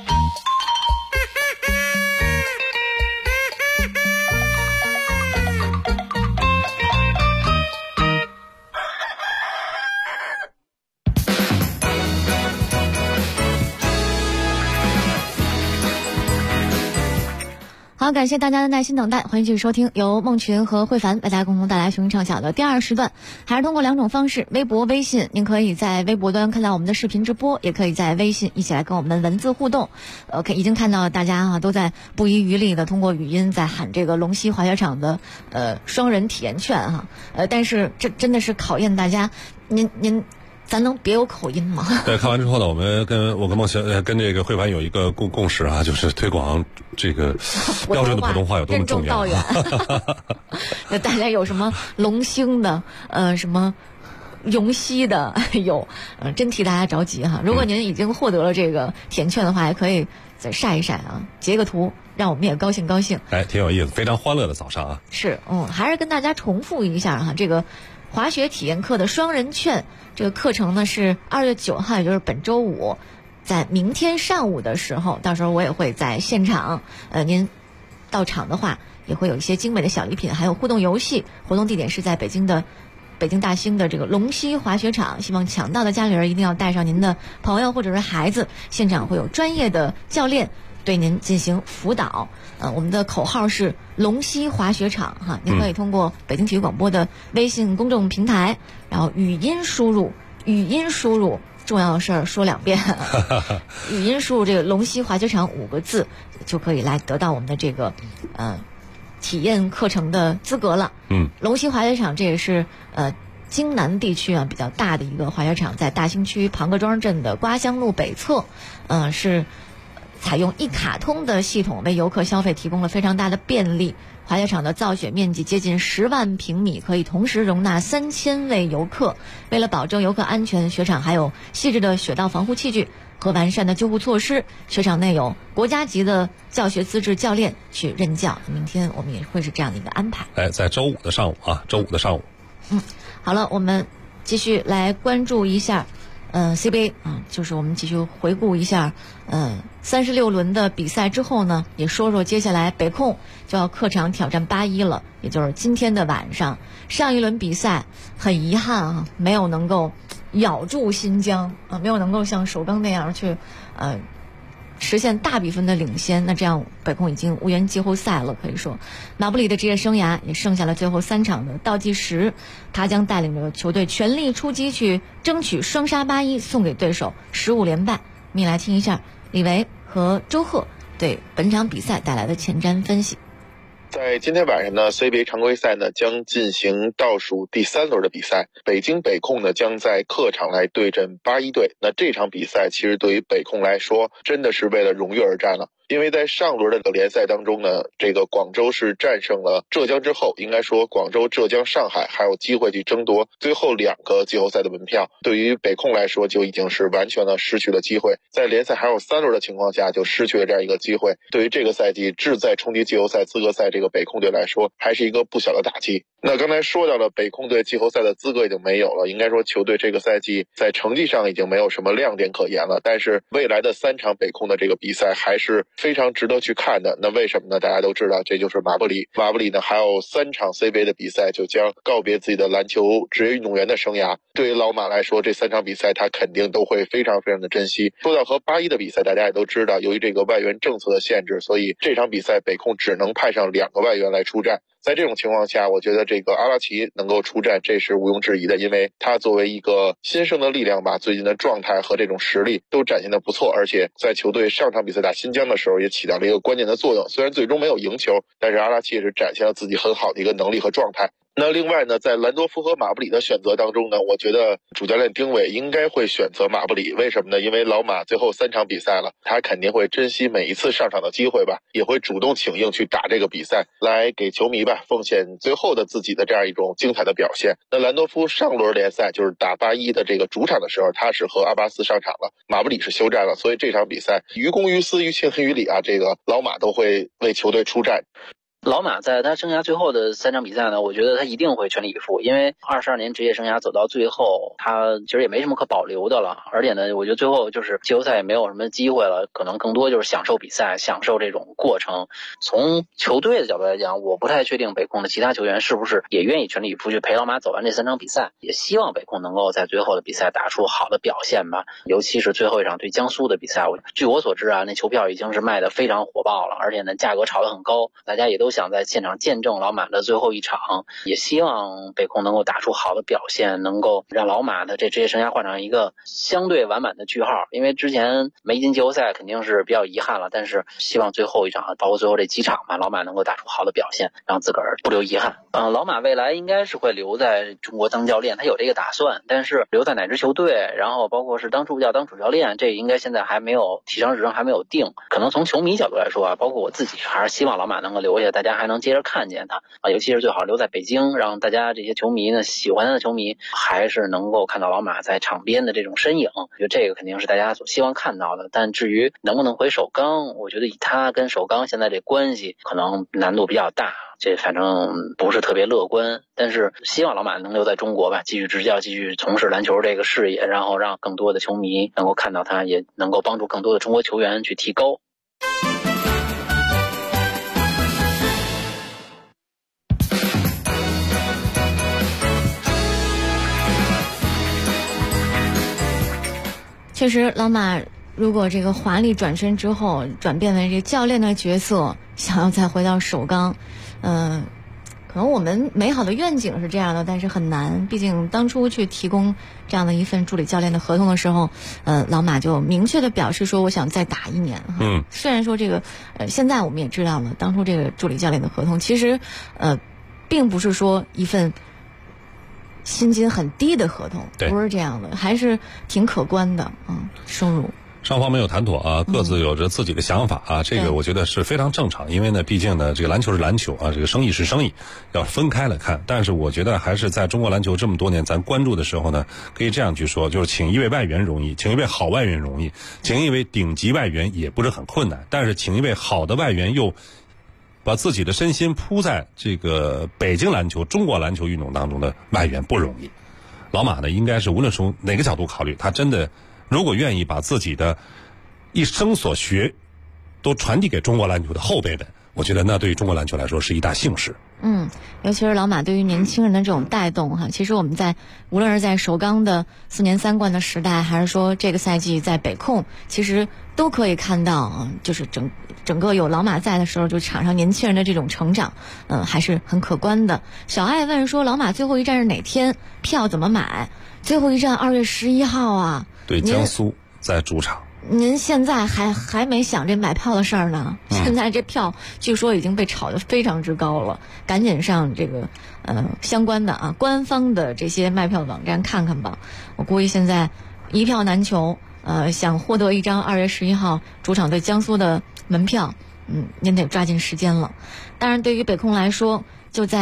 好，感谢大家的耐心等待，欢迎继续收听由梦群和慧凡为大家共同带来雄鹰畅晓的第2时段。还是通过2种方式，微博、微信，您可以在微博端看到我们的视频直播，也可以在微信一起来跟我们文字互动。已经看到大家都在不遗余力的通过语音在喊这个龙溪滑雪场的双人体验券但是这真的是考验大家，您咱能别有口音吗？ 对，看完之后呢，我跟梦泉跟这个慧凡有一个共识啊，就是推广这个标准的普通话有多么重要。 那大家有什么龙兴的，什么永熙的，真替大家着急哈。如果您已经获得了这个体验券的话，也可以再晒一晒啊，截个图，让我们也高兴高兴。 哎，挺有意思，非常欢乐的早上啊。 是，还是跟大家重复一下哈，这个滑雪体验课的双人券，这个课程呢是2月9号，也就是本周五，在明天上午的时候，到时候我也会在现场，您到场的话也会有一些精美的小礼品，还有互动游戏。活动地点是在北京大兴的这个龙溪滑雪场，希望抢到的家里人一定要带上您的朋友或者是孩子，现场会有专业的教练对您进行辅导。我们的口号是龙溪滑雪场哈，您可以通过北京体育广播的微信公众平台，然后语音输入，重要的事儿说2遍，语音输入这个龙溪滑雪场5个字，就可以来得到我们的这个体验课程的资格了。龙溪滑雪场这也是京南地区比较大的一个滑雪场，在大兴区庞各庄镇的瓜乡路北侧，是采用一卡通的系统为游客消费提供了非常大的便利。滑雪场的造雪面积接近10万平米，可以同时容纳3000位游客。为了保证游客安全，雪场还有细致的雪道防护器具和完善的救护措施。雪场内有国家级的教学资质教练去任教。明天我们也会是这样的一个安排。 在周五的上午。 好了，我们继续来关注一下CBA 就是我们继续回顾一下36轮的比赛之后呢，也说说接下来北控就要客场挑战81了，也就是今天的晚上。上一轮比赛很遗憾没有能够咬住新疆没有能够像首钢那样去实现大比分的领先，那这样北控已经无缘季后赛了。可以说马布里的职业生涯也剩下了最后3场的倒计时，他将带领着球队全力出击，去争取双杀81，送给对手15连败。我们也来听一下李维和周贺对本场比赛带来的前瞻分析。 在今天晚上呢 CBA 常规赛呢将进行倒数第3轮的比赛，北京北控呢将在客场来对阵81队。那这场比赛其实对于北控来说真的是为了荣誉而战了。因为在上轮的联赛当中呢，这个广州是战胜了浙江之后，应该说广州、浙江、上海还有机会去争夺最后2个季后赛的门票。对于北控来说就已经是完全的失去了机会，在联赛还有3轮的情况下就失去了这样一个机会。对于这个赛季志在冲击季后赛资格赛这个北控队来说还是一个不小的打击。 那刚才说到了北控队季后赛的资格已经没有了，应该说球队这个赛季在成绩上已经没有什么亮点可言了，但是未来的3场北控的这个比赛还是非常值得去看的。那为什么呢？大家都知道，这就是马布里呢还有3场 CBA 的比赛就将告别自己的篮球职业运动员的生涯。对于老马来说，这3场比赛他肯定都会非常非常的珍惜。说到和81的比赛，大家也都知道，由于这个外援政策的限制，所以这场比赛北控只能派上2个外援来出战。在这种情况下，我觉得这个阿拉奇能够出战，这是毋庸置疑的，因为他作为一个新生的力量吧，最近的状态和这种实力都展现的不错，而且在球队上场比赛打新疆的时候也起到了一个关键的作用。虽然最终没有赢球，但是阿拉奇也是展现了自己很好的一个能力和状态。那另外呢，在兰多夫和马布里的选择当中呢，我觉得主教练丁伟应该会选择马布里。为什么呢？因为老马最后3场比赛了，他肯定会珍惜每一次上场的机会吧，也会主动请缨去打这个比赛，来给球迷吧奉献最后的自己的这样一种精彩的表现。那兰多夫上轮联赛就是打81的这个主场的时候，他是和阿巴斯上场了，马布里是休战了，所以这场比赛于公于私于情于理啊，这个老马都会为球队出战。 老马在他生涯最后的3场比赛呢，我觉得他一定会全力以赴，因为22年职业生涯走到最后，他其实也没什么可保留的了。而且呢，我觉得最后就是季后赛也没有什么机会了，可能更多就是享受比赛，享受这种过程。从球队的角度来讲，我不太确定北控的其他球员是不是也愿意全力以赴去陪老马走完这3场比赛，也希望北控能够在最后的比赛打出好的表现吧。尤其是最后一场对江苏的比赛，据我所知啊，那球票已经是卖得非常火爆了，而且呢价格炒得很高，大家也都想在现场见证老马的最后一场，也希望北控能够打出好的表现，能够让老马的这职业生涯画上一个相对完满的句号。因为之前没进季后赛肯定是比较遗憾了，但是希望最后一场包括最后这几场吧，老马能够打出好的表现，让自个儿不留遗憾。老马未来应该是会留在中国当教练，他有这个打算，但是留在哪支球队，然后包括是当助教当主教练，这应该现在还没有提上日程，还没有定。可能从球迷角度来说啊，包括我自己还是希望老马能够留下，大家还能接着看见他啊，尤其是最好留在北京，让大家这些球迷呢，喜欢他的球迷还是能够看到老马在场边的这种身影。我觉得这个肯定是大家所希望看到的。但至于能不能回首钢，我觉得以他跟首钢现在这关系，可能难度比较大，这反正不是特别乐观。但是希望老马能留在中国吧，继续执教，继续从事篮球这个事业，然后让更多的球迷能够看到他，也能够帮助更多的中国球员去提高。 确实，老马如果这个华丽转身之后转变为这个教练的角色，想要再回到首钢，可能我们美好的愿景是这样的，但是很难。毕竟当初去提供这样的一份助理教练的合同的时候，老马就明确的表示说，我想再打1年。虽然说这个，现在我们也知道了，当初这个助理教练的合同其实，并不是说一份薪金很低的合同，不是这样的，还是挺可观的收入。 双方没有谈妥啊，各自有着自己的想法啊，这个我觉得是非常正常。因为呢，毕竟呢，这个篮球是篮球啊，这个生意是生意，要分开来看。但是我觉得还是在中国篮球这么多年咱关注的时候呢，可以这样去说，就是请一位外援容易，请一位好外援容易，请一位顶级外援也不是很困难，但是请一位好的外援又把自己的身心扑在这个北京篮球、中国篮球运动当中的外援不容易。老马呢，应该是无论从哪个角度考虑，他真的如果愿意把自己的一生所学都传递给中国篮球的后辈们，我觉得那对于中国篮球来说是一大幸事。 尤其是老马对于年轻人的这种带动哈，其实我们在无论是在首钢的4年3冠的时代，还是说这个赛季在北控，其实都可以看到就是整个有老马在的时候，就场上年轻人的这种成长，还是很可观的。小爱问说，老马最后一站是哪天？票怎么买？最后一站2月11号啊。 对，江苏在主场。 您现在还没想这买票的事儿呢？现在这票据说已经被炒得非常之高了，赶紧上这个相关的官方的这些卖票网站看看吧。我估计现在一票难求，想获得一张2月11号主场对江苏的门票，您得抓紧时间了。当然，对于北控来说，就在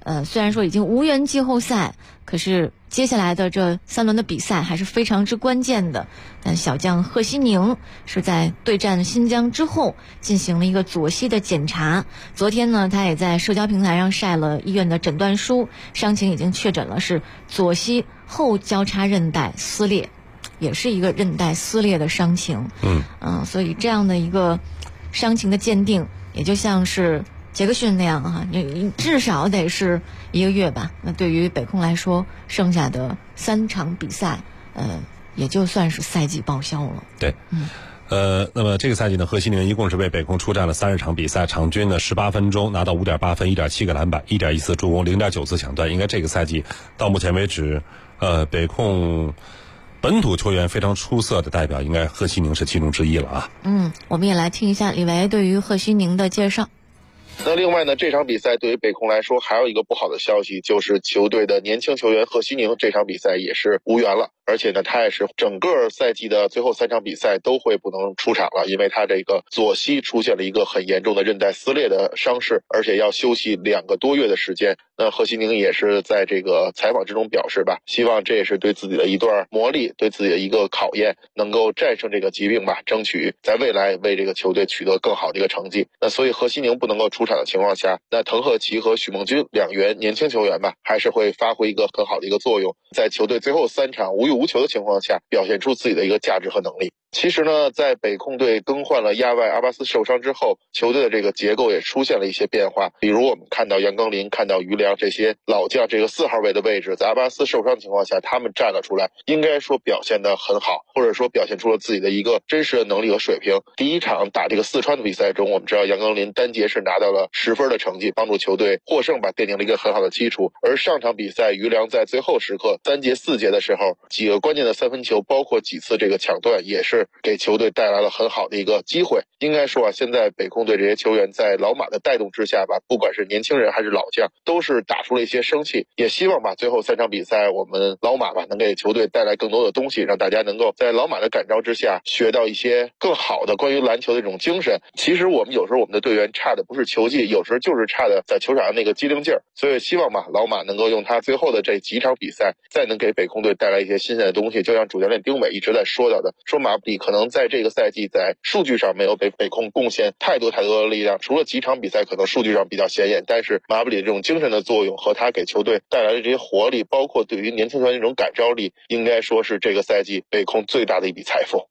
虽然说已经无缘季后赛，可是接下来的这3轮的比赛还是非常之关键的。但小将贺西宁是在对战新疆之后进行了一个左膝的检查，昨天呢他也在社交平台上晒了医院的诊断书，伤情已经确诊了是左膝后交叉韧带撕裂，也是一个韧带撕裂的伤情。所以这样的一个伤情的鉴定，也就像是杰克逊那样哈，你至少得是1个月吧。那对于北控来说，剩下的3场比赛，也就算是赛季报销了。 对，那么这个赛季呢，贺西宁一共是为北控出战了30场比赛，场均呢18分钟，拿到5.8分、1.7个篮板、1.14助攻、0.9次抢断。应该这个赛季到目前为止，北控本土球员非常出色的代表，应该贺西宁是其中之一了啊。 我们也来听一下李维对于贺西宁的介绍。 那另外呢，这场比赛对于北控来说还有一个不好的消息，就是球队的年轻球员贺西宁这场比赛也是无缘了。而且呢，他也是整个赛季的最后3场比赛都会不能出场了，因为他这个左膝出现了一个很严重的韧带撕裂的伤势，而且要休息2个多月的时间。那贺西宁也是在这个采访之中表示吧，希望这也是对自己的一段磨砺，对自己的一个考验，能够战胜这个疾病吧，争取在未来为这个球队取得更好的一个成绩。那所以贺西宁不能够出场的情况下，那滕赫奇和许梦军2员年轻球员吧，还是会发挥一个很好的一个作用，在球队最后3场无欲无求的情况下，表现出自己的一个价值和能力。其实呢，在北控队更换了亚外阿巴斯受伤之后，球队的这个结构也出现了一些变化。比如我们看到杨庚林、看到于良这些老将，这个4号位的位置，在阿巴斯受伤的情况下，他们站了出来，应该说表现得很好，或者说表现出了自己的一个真实的能力和水平。第一场打这个四川的比赛中，我们知道杨庚林单节是拿到了10分的成绩，帮助球队获胜吧，奠定了一个很好的基础。而上场比赛，于良在最后时刻3节4节的时候，几个关键的3分球，包括几次这个抢断，也是给球队带来了很好的一个机会。应该说啊，现在北控队这些球员在老马的带动之下吧，不管是年轻人还是老将，都是打出了一些生气。也希望吧，最后3场比赛我们老马吧能给球队带来更多的东西，让大家能够在老马的感召之下学到一些更好的关于篮球的这种精神。其实我们有时候我们的队员差的不是球技，有时候就是差的在球场上那个机灵劲儿。所以希望吧，老马能够用他最后的这几场比赛，再能给北控队带来一些新鲜的东西。就像主教练丁伟一直在说到的，说马布里可能在这个赛季在数据上没有给北控贡献太多的力量，除了几场比赛可能数据上比较显眼，但是马布里这种精神的作用和他给球队带来的这些活力，包括对于年轻球员这种感召力，应该说是这个赛季北控最大的一笔财富。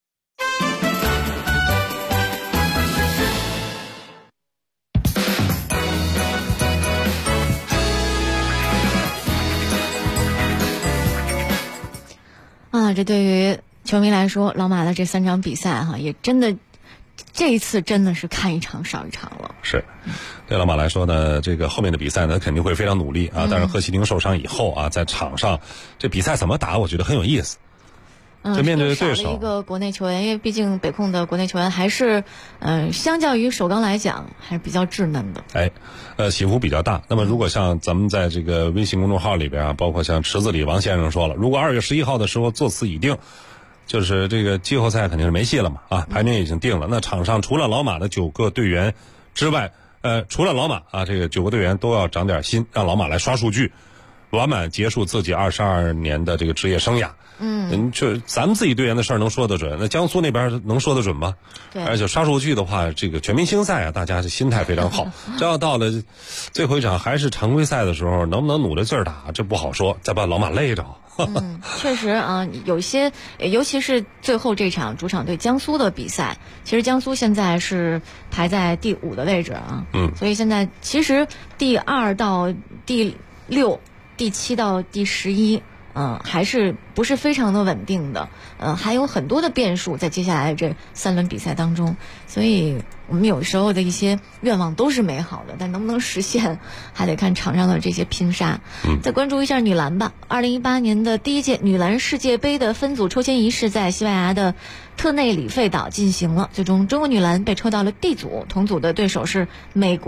这对于球迷来说，老马的这3场比赛哈，也真的这一次真的是看一场少一场了。 是，对老马来说呢，这个后面的比赛呢肯定会非常努力啊。但是贺西宁受伤以后啊，在场上这比赛怎么打，我觉得很有意思。就面对对手， 少了一个国内球员，因为毕竟北控的国内球员还是，相较于首钢来讲还是比较稚嫩的。 起伏比较大。那么如果像咱们在这个微信公众号里边啊，包括像池子里王先生说了，如果2月11号的时候作此已定，就是这个季后赛肯定是没戏了嘛啊，排名已经定了。那场上除了老马的9个队员之外，除了老马啊，这个9个队员都要长点心，让老马来刷数据，完满结束自己22年的这个职业生涯。就咱们自己队员的事儿能说得准，那江苏那边能说得准吗？ 对。 而且刷数据的话，这个全明星赛啊，大家是心态非常好。这要到了最后一场还是常规赛的时候，能不能努着劲儿打，这不好说。再把老马累着。 确实啊，有些，尤其是最后这场主场对江苏的比赛，其实江苏现在是排在第5的位置啊。所以现在其实第2到第6、第7到第11。还是不是非常的稳定的，还有很多的变数在接下来这3轮比赛当中，所以我们有时候的一些愿望都是美好的，但能不能实现，还得看场上的这些拼杀。再关注一下女篮吧，2018年的第1届女篮世界杯的分组抽签仪式在西班牙的特内里费岛进行了，最终中国女篮被抽到了 D 组，同组的对手是美国、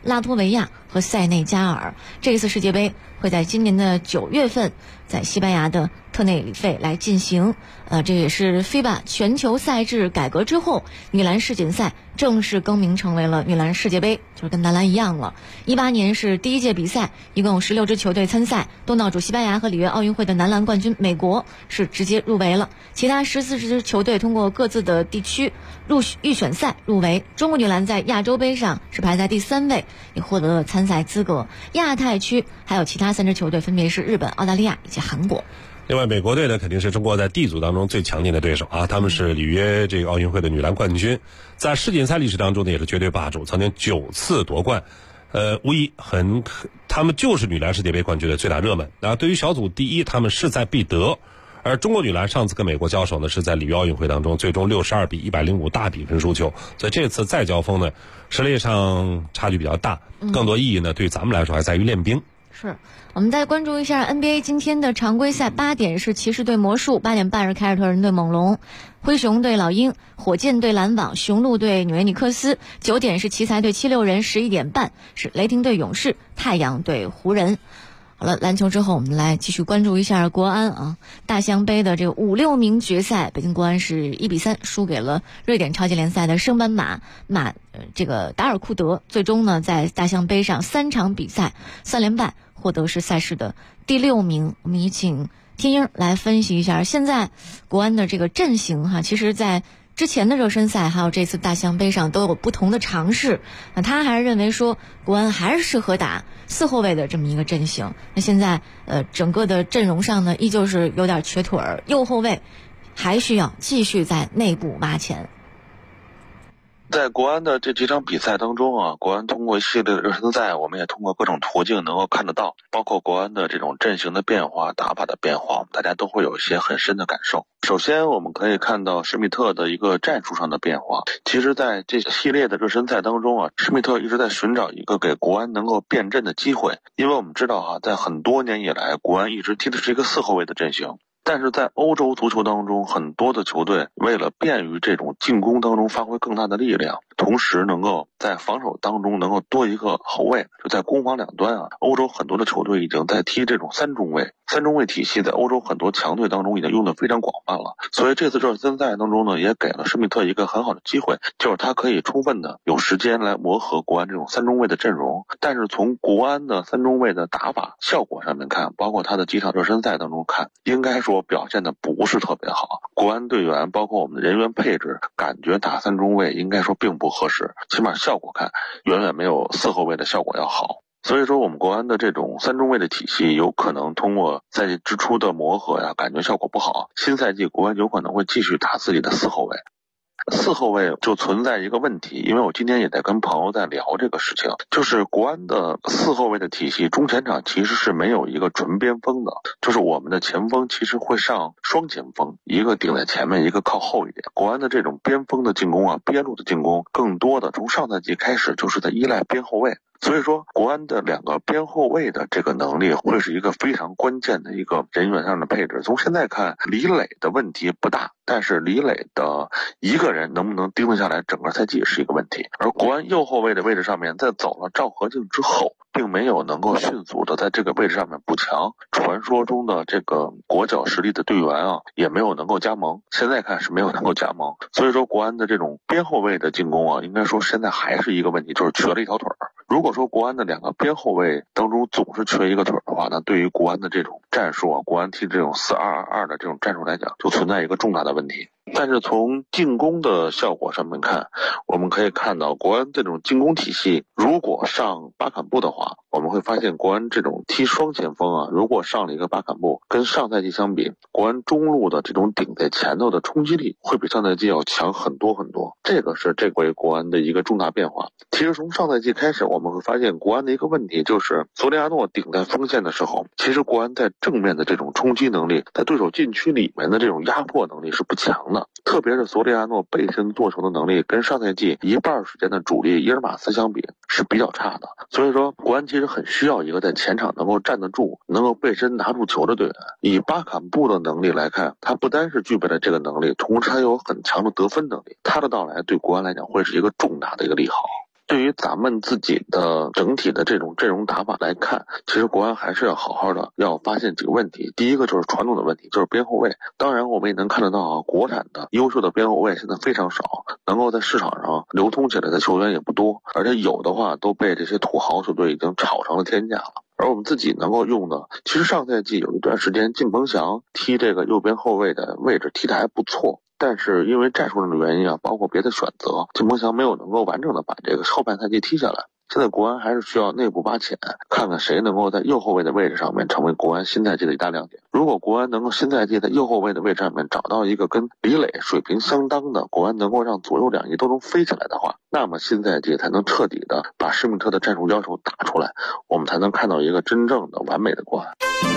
拉脱维亚和塞内加尔。这一次世界杯会在今年的9月份在西班牙的特内里费来进行。这也是 FIBA 全球赛制改革之后，女篮世锦赛正式更名成为了女篮世界杯，就是跟男篮一样了。18年是第一届比赛，一共有16支球队参赛，东道主西班牙和里约奥运会的男篮冠军美国是直接入围了，其他14支球队通过各自的地区预选赛入围。中国女篮在亚洲杯上是排在第3位，也获得了参赛资格。亚太区还有其他3支球队，分别是日本、澳大利亚以及韩国。 另外，美国队呢肯定是中国在 D 组当中最强劲的对手啊，他们是里约这个奥运会的女篮冠军，在世锦赛历史当中呢也是绝对霸主，曾经9次夺冠，无疑他们就是女篮世界杯冠军的最大热门。对于小组第一，他们势在必得。而中国女篮上次跟美国交手呢，是在里约奥运会当中，最终62比105大比分输球，所以这次再交锋呢，实力上差距比较大，更多意义呢对咱们来说还在于练兵。 是，我们再关注一下 NBA 今天的常规赛，8点是骑士对魔术，8点半是凯尔特人对猛龙，灰熊对老鹰，火箭对篮网，雄鹿对纽约尼克斯，9点是奇才对76人，11点半是雷霆对勇士，太阳对湖人。好了，篮球之后我们来继续关注一下国安啊，大湘杯的这个5-6名决赛，北京国安是1比3输给了瑞典超级联赛的升班马这个达尔库德，最终呢在大湘杯上3场比赛3连败，获得是赛事的第6名。我们也请天英来分析一下现在国安的这个阵型哈，其实在之前的热身赛还有这次大湘杯上都有不同的尝试，他还是认为说国安还是适合打4后卫的这么一个阵型。那现在整个的阵容上呢依旧是有点瘸腿儿，右后卫还需要继续在内部挖潜。 在国安的这几场比赛当中啊，国安通过一系列的热身赛，我们也通过各种途径能够看得到，包括国安的这种阵型的变化、打法的变化，大家都会有一些很深的感受。首先我们可以看到施密特的一个战术上的变化。其实在这系列的热身赛当中啊，施密特一直在寻找一个给国安能够变阵的机会，因为我们知道啊，在很多年以来国安一直踢的是一个4后卫的阵型，但是在欧洲足球当中，很多的球队为了便于这种进攻当中发挥更大的力量，同时能够在防守当中能够多一个后卫，就在攻防两端啊，欧洲很多的球队已经在踢这种3中卫。3中卫体系在欧洲很多强队当中已经用得非常广泛了，所以这次热身赛当中呢，也给了施密特一个很好的机会，就是他可以充分的有时间来磨合国安这种3中卫的阵容。但是从国安的3中卫的打法效果上面看，包括他的几场热身赛当中看，应该说表现的不是特别好。国安队员包括我们的人员配置，感觉打3中卫应该说并不合适，起码效果看远远没有4后卫的效果要好。所以说我们国安的这种3中卫的体系有可能通过赛季之初的磨合呀，感觉效果不好，新赛季国安有可能会继续打自己的4后卫。4后卫就存在一个问题，因为我今天也在跟朋友在聊这个事情，就是国安的4后卫的体系，中前场其实是没有一个纯边锋的，就是我们的前锋其实会上双前锋，一个顶在前面，一个靠后一点。国安的这种边锋的进攻啊，边路的进攻，更多的从上赛季开始就是在依赖边后卫。所以说国安的2个边后卫的这个能力会是一个非常关键的一个人员上的配置。从现在看，李磊的问题不大，但是李磊的一个人能不能盯得下来整个赛季是一个问题。而国安右后卫的位置上面，在走了赵和敬之后，并没有能够迅速的在这个位置上面补强，传说中的这个国脚实力的队员啊，也没有能够加盟，现在看是没有能够加盟。所以说国安的这种边后卫的进攻啊，应该说现在还是一个问题，就是缺了一条腿儿。如果说国安的2个边后卫当中总是缺一个腿的话，那对于国安的这种战术啊，国安踢这种4-2-2的这种战术来讲，就存在一个重大的问题。但是从进攻的效果上面看，我们可以看到国安这种进攻体系，如果上巴坎布的话，我们会发现国安这种踢双前锋啊，如果上了一个巴坎布，跟上赛季相比，国安中路的这种顶在前头的冲击力会比上赛季要强很多很多，这个是这回国安的一个重大变化。其实从上赛季开始，我们会发现国安的一个问题就是索里亚诺顶在锋线的时候，其实国安在正面的这种冲击能力，在对手禁区里面的这种压迫能力是不强的，特别是索里亚诺背身做球的能力跟上赛季一半时间的主力伊尔马斯相比是比较差的。所以说国安其实很需要一个在前场能够站得住，能够背身拿住球的队员。以巴坎布的能力来看，他不单是具备了这个能力，同时他有很强的得分能力，他的到来对国安来讲会是一个重大的一个利好。 对于咱们自己的整体的这种阵容打法来看，其实国安还是要好好的要发现几个问题。第一个就是传统的问题，就是边后卫。当然我们也能看得到国产的优秀的边后卫现在非常少，能够在市场上流通起来的球员也不多，而且有的话都被这些土豪球队已经炒成了天价了。而我们自己能够用的，其实上赛季有一段时间靳鹏翔踢这个右边后卫的位置踢得还不错，但是因为战术上的原因啊，包括别的选择，靳鹏翔没有能够完整的把这个后半赛季踢下来。现在国安还是需要内部挖潜，看看谁能够在右后卫的位置上面成为国安新赛季的一大亮点。如果国安能够新赛季在右后卫的位置上面找到一个跟李磊水平相当的，国安能够让左右两翼都能飞起来的话，那么新赛季才能彻底的把施密特的战术要求打出来，我们才能看到一个真正的完美的国安。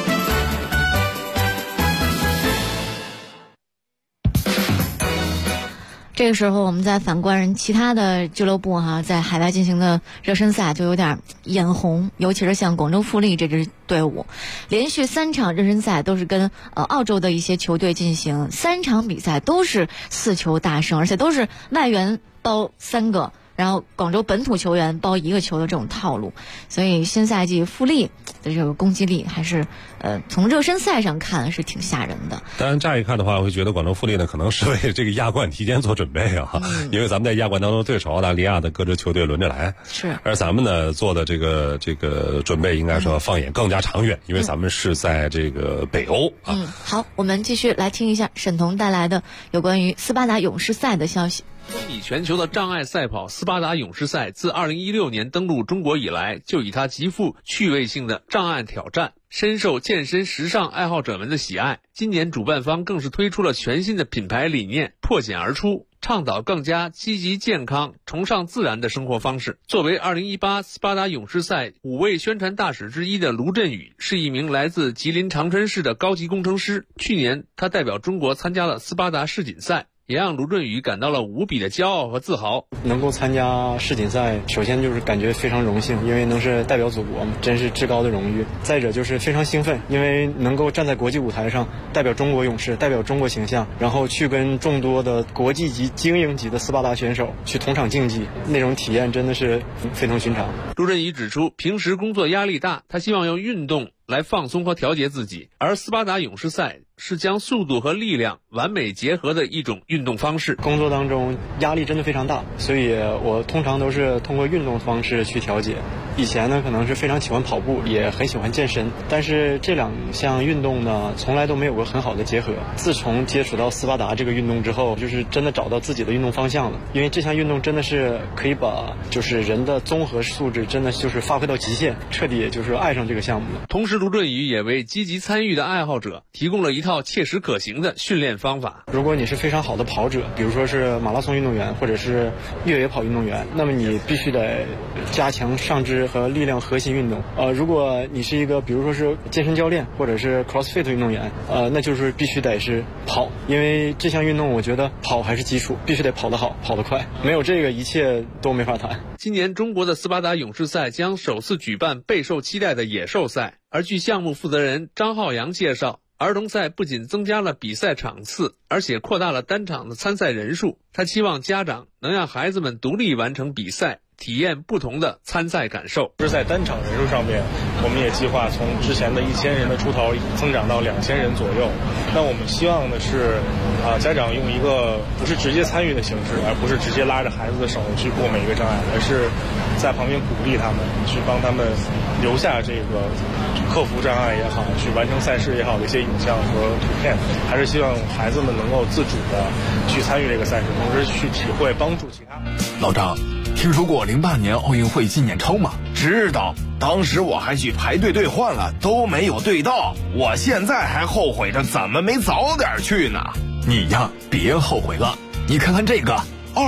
这个时候我们再反观其他的俱乐部在海外进行的热身赛就有点眼红，尤其是像广州富力这支队伍，连续3场热身赛都是跟澳洲的一些球队进行，3场比赛都是4球大胜，而且都是外援包3个，然后广州本土球员包1个球的这种套路，所以新赛季富力的这个攻击力还是从热身赛上看是挺吓人的。 当然乍一看的话，会觉得广州富力呢可能是为这个亚冠提前做准备啊，因为咱们在亚冠当中对手澳大利亚的各支球队轮着来， 是， 而咱们呢做的这个准备应该说放眼更加长远，因为咱们是在这个北欧啊。 好，我们继续来听一下沈彤带来的有关于斯巴达勇士赛的消息。 风靡全球的障碍赛跑斯巴达勇士赛自2016年登陆中国以来，就以它极富趣味性的障碍挑战深受健身时尚爱好者们的喜爱。今年主办方更是推出了全新的品牌理念，破茧而出，倡导更加积极健康、崇尚自然的生活方式。作为2018斯巴达勇士赛5位宣传大使之一的卢振宇，是一名来自吉林长春市的高级工程师。去年他代表中国参加了斯巴达世锦赛，也让卢振宇感到了无比的骄傲和自豪。 能够参加世锦赛，首先就是感觉非常荣幸，因为能是代表祖国嘛，真是至高的荣誉。再者就是非常兴奋，因为能够站在国际舞台上，代表中国勇士，代表中国形象，然后去跟众多的国际级、精英级的斯巴达选手去同场竞技，那种体验真的是非同寻常。 卢振宇指出，平时工作压力大，他希望用运动来放松和调节自己，而斯巴达勇士赛是将速度和力量完美结合的一种运动方式。 工作当中压力真的非常大，所以我通常都是通过运动方式去调节。以前呢可能是非常喜欢跑步，也很喜欢健身，但是这2项运动呢从来都没有过很好的结合。自从接触到斯巴达这个运动之后，就是真的找到自己的运动方向了，因为这项运动真的是可以把就是人的综合素质真的就是发挥到极限，彻底就是爱上这个项目了。 同时卢振宇也为积极参与的爱好者提供了一套切实可行的训练方法。 如果你是非常好的跑者，比如说是马拉松运动员或者是越野跑运动员，那么你必须得加强上肢和力量核心运动。如果你是一个比如说是健身教练或者是 CrossFit 运动员，那就是必须得是跑，因为这项运动我觉得跑还是基础，必须得跑得好，跑得快，没有这个一切都没法谈。 今年中国的斯巴达勇士赛将首次举办备受期待的野兽赛，而据项目负责人张浩洋介绍，儿童赛不仅增加了比赛场次，而且扩大了单场的参赛人数。他期望家长能让孩子们独立完成比赛，体验不同的参赛感受。 是在单场人数上面，我们也计划从之前的1000人的出头增长到2000人左右。那我们希望的是，家长用一个不是直接参与的形式，而不是直接拉着孩子的手去过每一个障碍，而是在旁边鼓励他们，去帮他们留下这个克服障碍也好，去完成赛事也好的一些影像和图片。还是希望孩子们能够自主的去参与这个赛事，同时去体会帮助其他。 老张，听说过08年奥运会纪念钞吗？ 知道，当时我还去排队兑换了，都没有兑到。我现在还后悔着怎么没早点去呢。 你呀，别后悔了，你看看这个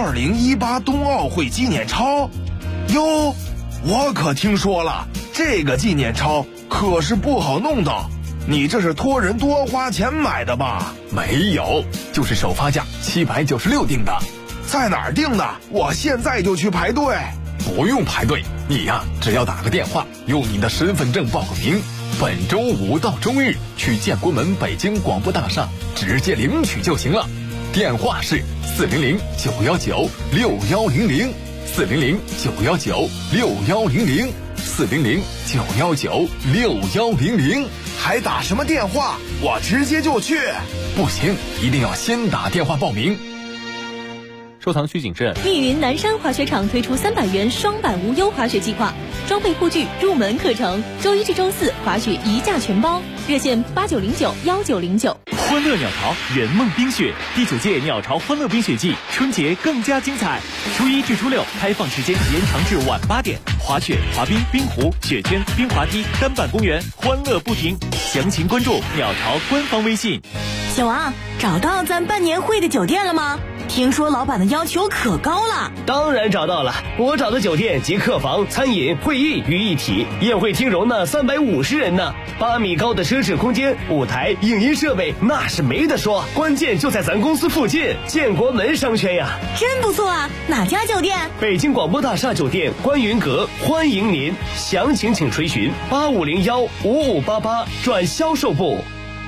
2018冬奥会纪念钞。哟，我可听说了，这个纪念钞可是不好弄到。你这是托人多花钱买的吧？ 没有，就是首发价796订的。 在哪儿订的？我现在就去排队。 不用排队，你呀，只要打个电话，用你的身份证报个名，本周五到周日去建国门北京广播大厦直接领取就行了。电话是400-919-6100 ，400-919-6100，400-919-6100， 还打什么电话？我直接就去。 不行，一定要先打电话报名。 收藏需谨慎。 密云南山滑雪场推出300元双板无忧滑雪计划，装备护具、入门课程，周一至周四滑雪一价全包，热线8909-1909。 欢乐鸟巢圆梦冰雪第9届鸟巢欢乐冰雪季，春节更加精彩。初1至初6开放时间延长至晚8点，滑雪、滑冰、冰壶、雪圈、冰滑梯、单板公园，欢乐不停。详情关注鸟巢官方微信。 小王，找到咱办年会的酒店了吗？听说老板的要求可高了。 当然找到了，我找的酒店集客房、餐饮、会议于一体，宴会厅容纳350人呢，8米高的奢侈空间，舞台、影音设备那是没得说，关键就在咱公司附近，建国门商圈呀。 真不错啊，哪家酒店？ 北京广播大厦酒店观云阁，欢迎您，详情请垂询8501-5588转销售部。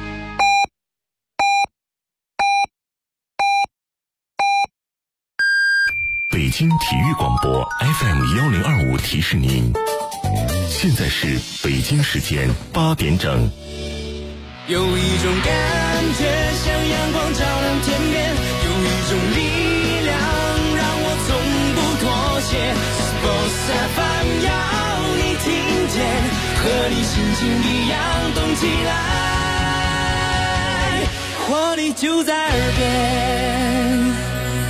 北京体育广播 FM1025提示您，现在是北京时间8点整。 有一种感觉像阳光照亮天边，有一种力量让我从不妥协。Sports FM 要你听见，和你心情一样动起来，活力就在耳边。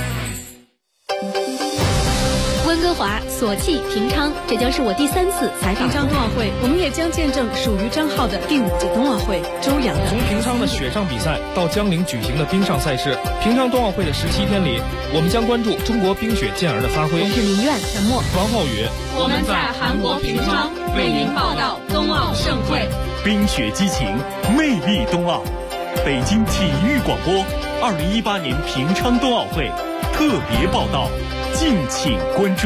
温哥华、索契、平昌，这将是我第3次采访平昌冬奥会，我们也将见证属于张浩的第5届冬奥会。周洋的从平昌的雪上比赛到江陵举行的冰上赛事，平昌冬奥会的17天里，我们将关注中国冰雪健儿的发挥。 我是林苑、陈默、 王浩宇， 我们在韩国平昌为您报道冬奥盛会。 冰雪激情，魅力冬奥。北京体育广播2018年平昌冬奥会特别报道，敬请关注。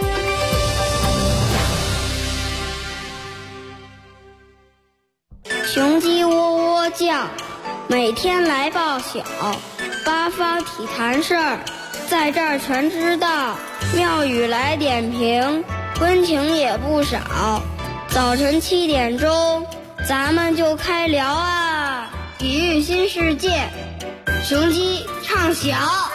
雄鸡喔喔叫，每天来报晓，八方体坛事儿，在这儿全知道。妙语来点评，温情也不少。早晨7点钟，咱们就开聊啊！体育新世界，雄鸡唱晓。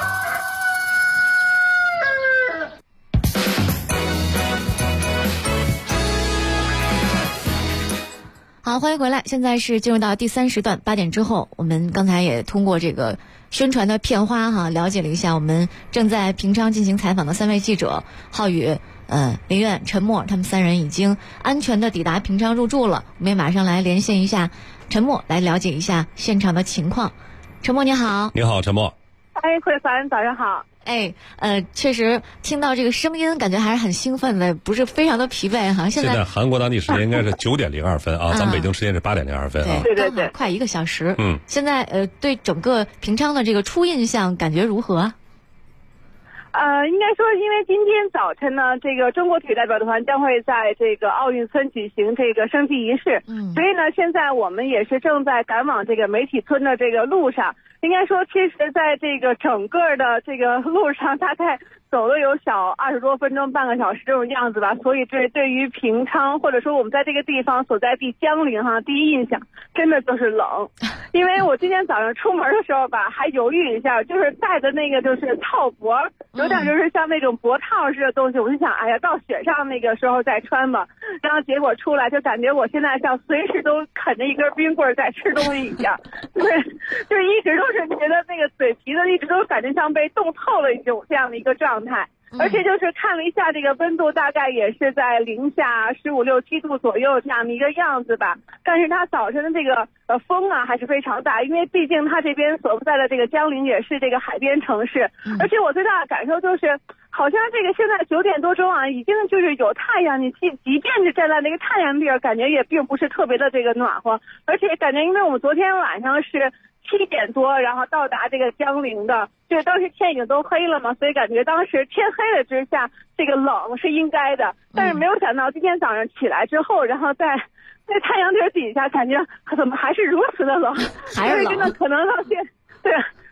好，欢迎回来。现在是进入到第3时段，8点之后，我们刚才也通过这个宣传的片花哈，了解了一下我们正在平昌进行采访的3位记者浩宇、林苑、陈默，他们3人已经安全的抵达平昌入住了。我们也马上来连线一下陈默，来了解一下现场的情况。陈默你好。 你好，陈默。 慧凡早上好。 确实听到这个声音，感觉还是很兴奋的，不是非常的疲惫哈。现在韩国当地时间应该是9点02分啊，咱们北京时间是8点02分啊。 对， 快1个小时。 现在对整个平昌的这个初印象感觉如何？ 应该说，因为今天早晨呢，这个中国体育代表团将会在这个奥运村举行这个升旗仪式，所以呢，现在我们也是正在赶往这个媒体村的这个路上。应该说，其实在这个整个的这个路上，大概走了有小20多分钟、半个小时这种样子吧。所以这对于平昌或者说我们在这个地方所在地江陵哈，第一印象真的就是冷。因为我今天早上出门的时候吧，还犹豫一下，就是带的那个就是套脖，有点就是像那种脖套似的东西，我就想，哎呀，到雪上那个时候再穿吧。然后结果出来就感觉我现在像随时都啃着一根冰棍在吃东西一样，对，就是一直都是觉得那个嘴皮子一直都感觉像被冻透了一种这样的一个状态。而且就是看了一下这个温度，大概也是在零下15、16、7度左右这样的一个样子吧。但是它早晨的这个风啊还是非常大，因为毕竟它这边所在的这个江陵也是这个海边城市。而且我最大的感受就是，好像这个现在9点多钟啊，已经就是有太阳，你即便是站在那个太阳地儿，感觉也并不是特别的这个暖和。而且感觉因为我们昨天晚上是7点多，然后到达这个江陵的，这当时天已经都黑了嘛，所以感觉当时天黑了之下，这个冷是应该的。但是没有想到今天早上起来之后，然后在太阳底底下，感觉怎么还是如此的冷， 还是冷， 真的可能到对，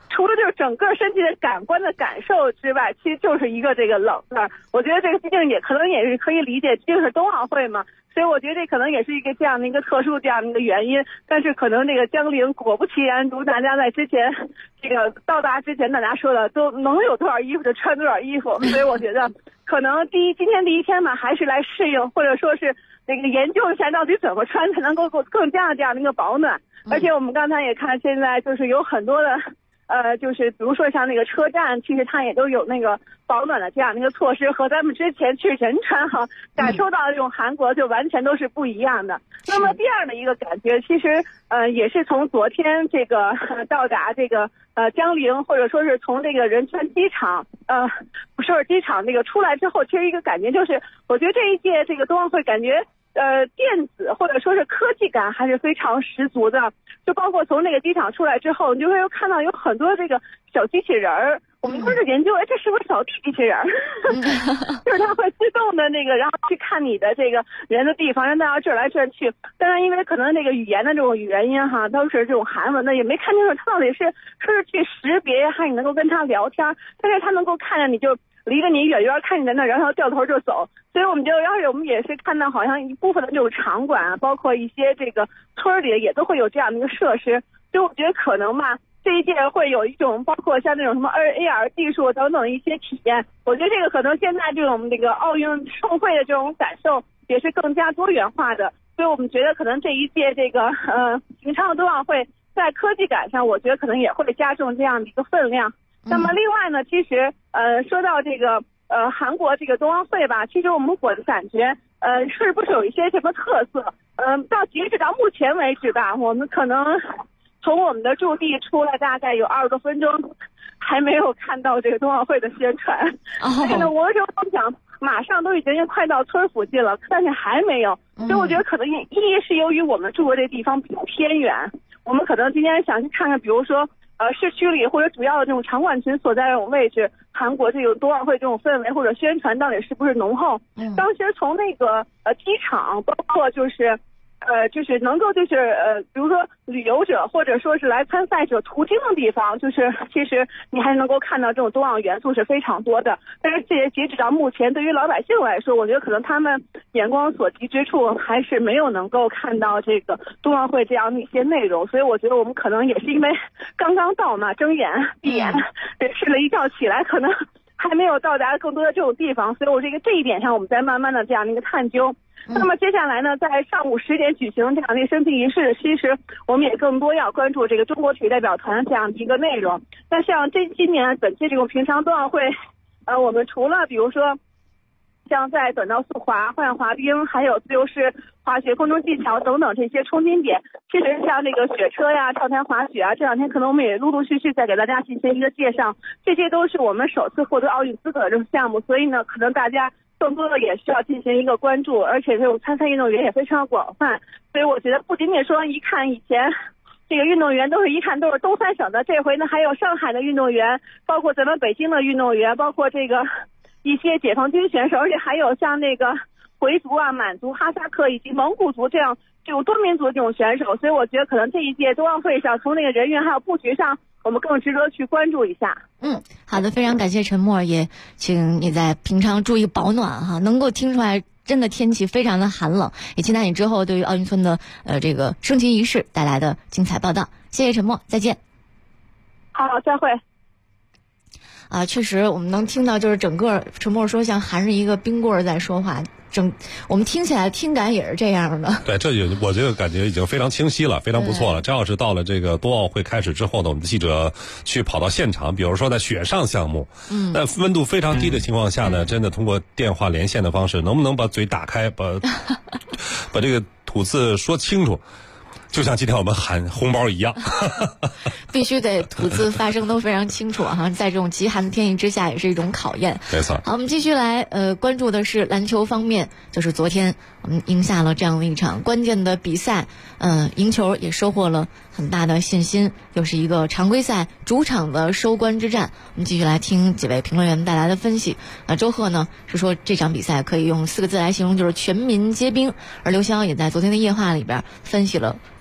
除了就是整个身体的感官的感受之外，其实就是一个这个冷字。我觉得这个毕竟也可能也是可以理解，毕竟是冬奥会嘛，所以我觉得这可能也是一个这样的一个特殊这样的一个原因。但是可能这个江陵果不其然，如大家在之前这个到达之前大家说的，都能有多少衣服就穿多少衣服，所以我觉得可能今天第一天嘛，还是来适应或者说是这个研究一下到底怎么穿才能够更加的这样的一个保暖。而且我们刚才也看，现在就是有很多的就是比如说像那个车站，其实它也都有那个保暖的这样的一个措施，和咱们之前去仁川感受到的这种韩国就完全都是不一样的。那么第二的一个感觉，其实也是从昨天这个到达这个江陵，或者说是从这个仁川机场首尔机场那个出来之后，其实一个感觉就是，我觉得这一届这个冬奥会感觉电子或者说是科技感还是非常十足的。就包括从那个机场出来之后，你就会看到有很多这个小机器人儿。我们当时研究，这是不是扫地机器人儿？就是它会自动的那个，然后去看你的这个人的地方，让大家转来转去。当然，因为可能那个语言的这种原因都是这种韩文的，也没看清楚它到底是去识别，还你能够跟他聊天，但是他能够看着你就离着你远远看你在那，然后掉头就走。所以我们也是看到好像一部分的这种场馆包括一些这个村里也都会有这样的一个设施。所以我觉得可能嘛，这一届会有一种包括像那种什么 AR 技术等等一些体验。我觉得这个可能现在这种这个奥运盛会的这种感受也是更加多元化的。所以我们觉得可能这一届这个平昌冬奥会在科技感上，我觉得可能也会加重这样的一个分量。那么另外呢，其实说到这个韩国这个冬奥会吧，其实我的感觉是不是有一些什么特色？截止到目前为止吧，我们可能从我们的驻地出来大概有20多分钟，还没有看到这个冬奥会的宣传。所以呢，我就想马上都已经快到村附近了，但是还没有。所以我觉得可能一是由于我们住的这地方比较偏远，我们可能今天想去看看，比如说市区里或者主要的这种场馆群所在这种位置，韩国这个冬奥会这种氛围或者宣传到底是不是浓厚？当时从那个机场，包括就是能够比如说旅游者或者说是来参赛者途经的地方，就是其实你还能够看到这种冬奥元素是非常多的。但是截止到目前，对于老百姓来说，我觉得可能他们眼光所及之处还是没有能够看到这个冬奥会这样的一些内容。所以我觉得我们可能也是因为刚刚到嘛，睁眼闭眼睡了一觉起来，可能还没有到达更多的这种地方。所以我这一点上，我们在慢慢的这样的一个探究。那么接下来呢，在上午10点举行这样的升旗仪式，其实我们也更多要关注这个中国体育代表团这样的一个内容。那像今年本届这种平昌冬奥会，我们除了比如说像在短道速滑、花样滑冰，还有自由式滑雪、空中技巧等等这些冲金点，其实像那个雪车呀、跳台滑雪啊，这2天可能我们也陆陆续续在给大家进行一个介绍，这些都是我们首次获得奥运资格的这种项目，所以呢，可能大家更多的也需要进行一个关注，而且这种参赛运动员也非常广泛。所以我觉得不仅仅说一看以前这个运动员都是东三省的，这回呢还有上海的运动员，包括咱们北京的运动员，包括这个一些解放军选手，而且还有像那个回族啊、满族、哈萨克以及蒙古族这种多民族的这种选手。所以我觉得可能这一届冬奥会上，从那个人员还有布局上，我们更值得去关注一下。 好的，非常感谢陈默，也请你在平常注意保暖哈，能够听出来真的天气非常的寒冷，也期待你之后对于奥运村的这个升旗仪式带来的精彩报道。谢谢陈默，再见。 好，再会。 确实我们能听到，就是整个陈默说像含着一个冰棍在说话，我们听起来听感也是这样的。 对，我这个感觉已经非常清晰了，非常不错了。这要是到了这个冬奥会开始之后呢，我们的记者去跑到现场，比如说在雪上项目，那温度非常低的情况下呢，真的通过电话连线的方式，能不能把嘴打开，把这个吐字说清楚？就像今天我们喊红包一样， 必须得吐字发声都非常清楚哈，在这种极寒的天气之下，也是一种考验。 没错。 好，我们继续来关注的是篮球方面，就是昨天我们赢下了这样的一场关键的比赛，赢球也收获了很大的信心，又是一个常规赛主场的收官之战。我们继续来听几位评论员带来的分析。周贺呢是说这场比赛可以用4个字来形容，就是全民皆兵。而刘潇也在昨天的夜话里边分析了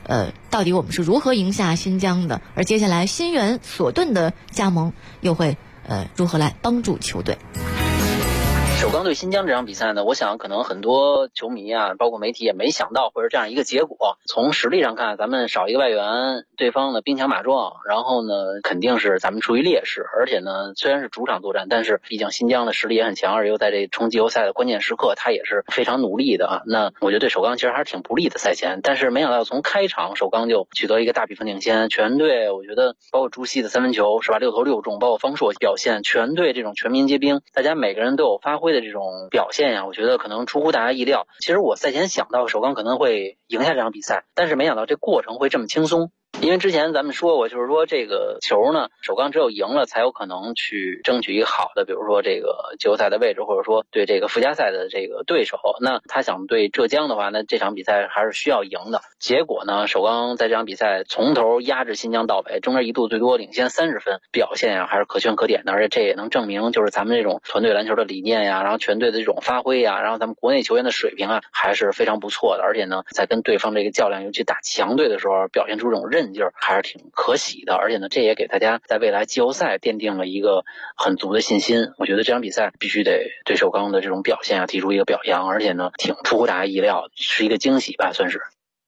到底我们是如何赢下新疆的？而接下来新援索顿的加盟又会如何来帮助球队？ 首钢对新疆这场比赛呢，我想可能很多球迷啊，包括媒体也没想到会是这样一个结果。从实力上看，咱们少一个外援，对方呢兵强马壮，然后呢肯定是咱们处于劣势，而且呢虽然是主场作战，但是毕竟新疆的实力也很强，而又在这冲季后赛的关键时刻，他也是非常努力的啊。那我觉得对首钢其实还是挺不利的赛前，但是没想到从开场首钢就取得一个大比分领先，全队我觉得包括朱熹的三分球是吧，6投6中，包括方硕表现，全队这种全民皆兵，大家每个人都有发挥的这种表现呀，我觉得可能出乎大家意料。其实我赛前想到首钢可能会赢下这场比赛，但是没想到这过程会这么轻松。因为之前咱们说过，就是说这个球呢，首钢只有赢了才有可能去争取一个好的，比如说这个季后赛的位置，或者说对这个附加赛的这个对手。那他想对浙江的话，那这场比赛还是需要赢的。结果呢，首钢在这场比赛从头压制新疆到尾，中间一度最多领先30分，表现啊还是可圈可点的。而且这也能证明，就是咱们这种团队篮球的理念呀，然后全队的这种发挥呀，然后咱们国内球员的水平啊，还是非常不错的。而且呢，在跟对方这个较量，尤其打强队的时候，表现出这种韧劲儿，还是挺可喜的。而且呢，这也给大家在未来季后赛奠定了一个很足的信心。我觉得这场比赛必须得对首钢的这种表现啊提出一个表扬，而且呢，挺出乎大家意料，是一个惊喜吧，算是。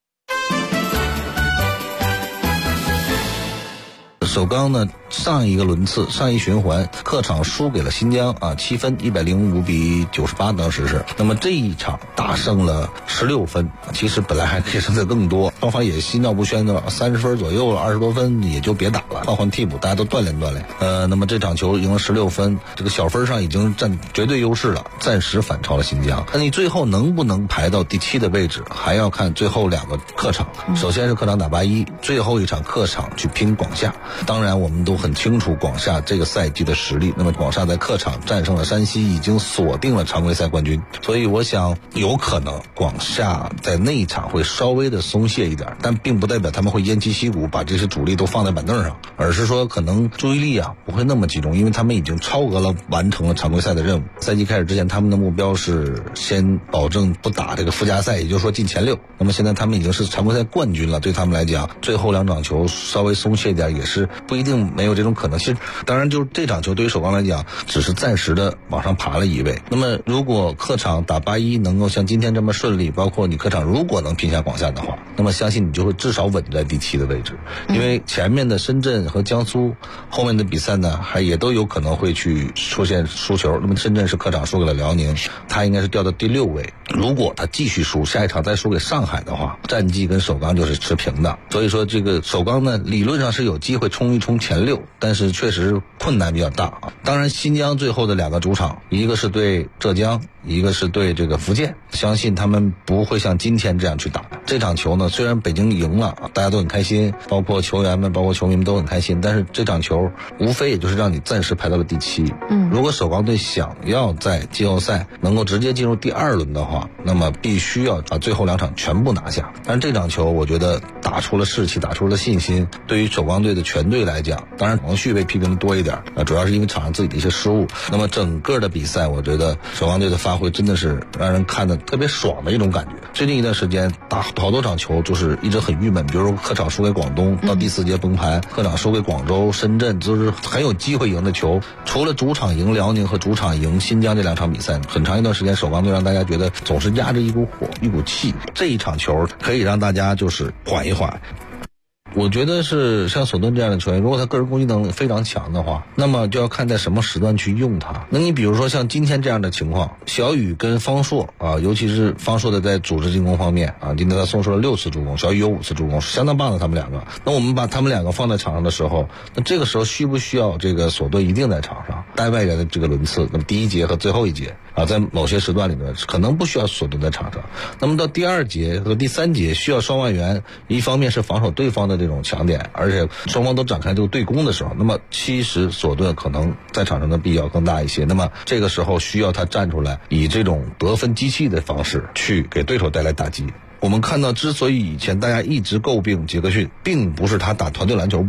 首钢呢，上一个循环客场输给了新疆啊，7分，105比98，当时是。那么这一场打胜了16分，其实本来还可以胜得更多，双方也心照不宣的，30分左右了，20多分也就别打了，换替补，大家都锻炼锻炼。那么这场球赢了16分，这个小分上已经占绝对优势了，暂时反超了新疆。那你最后能不能排到第7的位置，还要看最后2个客场。首先是客场打81，最后一场客场去拼广厦。当然我们都很清楚广厦这个赛季的实力，那么广厦在客场战胜了山西，已经锁定了常规赛冠军，所以我想有可能广厦在那一场会稍微的松懈一点，但并不代表他们会偃旗息鼓把这些主力都放在板凳上，而是说可能注意力啊不会那么集中，因为他们已经超额了完成了常规赛的任务。赛季开始之前他们的目标是先保证不打这个附加赛，也就是说进前6，那么现在他们已经是常规赛冠军了，对他们来讲最后2场球稍微松懈一点也是不一定没有这种可能性。当然就是这场球对于首钢来讲只是暂时的往上爬了一位，那么如果客场打81能够像今天这么顺利，包括你客场如果能拼下广厦的话，那么相信你就会至少稳在第7的位置，因为前面的深圳和江苏后面的比赛呢还也都有可能会去出现输球。那么深圳是客场输给了辽宁，他应该是掉到第6位，如果他继续输，下一场再输给上海的话，战绩跟首钢就是持平的。所以说这个首钢呢理论上是有机会冲一冲前6，但是确实困难比较大啊。当然新疆最后的2个主场，一个是对浙江，一个是对这个福建，相信他们不会像今天这样去打这场球呢。虽然北京赢了，大家都很开心，包括球员们包括球迷们都很开心，但是这场球无非也就是让你暂时排到了第7。如果首钢队想要在季后赛能够直接进入第2轮的话，那么必须要把最后2场全部拿下。但是这场球我觉得打出了士气，打出了信心，对于首钢队的全队来讲，当然王旭被批评的多一点，主要是因为场上自己的一些失误。那么整个的比赛我觉得首钢队的发挥真的是让人看得特别爽的一种感觉。最近一段时间打好多场球就是一直很郁闷，比如说客场输给广东，到第4节崩盘，客场输给广州、深圳，就是很有机会赢的球。除了主场赢辽宁和主场赢新疆这2场比赛，很长一段时间首钢队让大家觉得总是压着一股火一股气，这一场球可以让大家就是缓一缓。我觉得是像索顿这样的球员，如果他个人攻击能力非常强的话，那么就要看在什么时段去用他。那你比如说像今天这样的情况，小雨跟方硕啊，尤其是方硕的在组织进攻方面啊，今天他送出了6次助攻，小雨有5次助攻，相当棒的他们2个。那我们把他们2个放在场上的时候，那这个时候需不需要这个索顿一定在场上带外援的这个轮次？那么第1节和最后1节啊，在某些时段里面可能不需要索顿在场上。那么到第2节和第3节需要双外援，一方面是防守对方的这种强点，而且双方都展开这个对攻的时候，那么其实索顿可能在场上的必要更大一些。那么这个时候需要他站出来，以这种得分机器的方式去给对手带来打击。我们看到之所以以前大家一直诟病杰克逊，并不是他打团队篮球不好，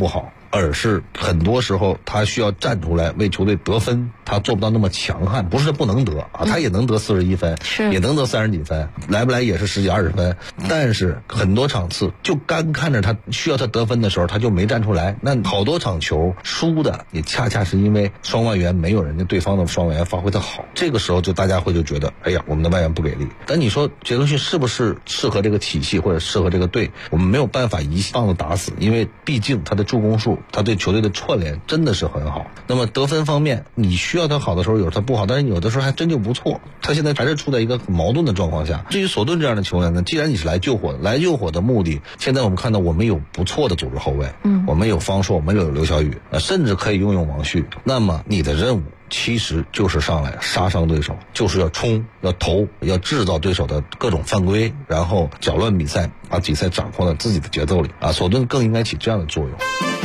而是很多时候他需要站出来为球队得分，他做不到那么强悍，不是他不能得啊，他也能得41分，也能得30几分，来不来也是10几20分，但是很多场次就干看着他需要他得分的时候，他就没站出来。那好多场球输的也恰恰是因为双外援没有人家对方的双外援发挥的好，这个时候就大家会就觉得，哎呀，我们的外援不给力。但你说杰克逊是不是适合这个体系或者适合这个队，我们没有办法一棒子打死，因为毕竟他的助攻数，他对球队的串联真的是很好。那么得分方面，你需要他好的时候有他不好，但是有的时候还真就不错。他现在还是处在一个很矛盾的状况下。至于索顿这样的球员呢，既然你是来救火的目的，现在我们看到我们有不错的组织后卫，我们有方硕，我们有刘晓宇，甚至可以用王旭。那么你的任务其实就是上来杀伤对手，就是要冲，要投，要制造对手的各种犯规，然后搅乱比赛，把比赛掌控在自己的节奏里啊。索顿更应该起这样的作用。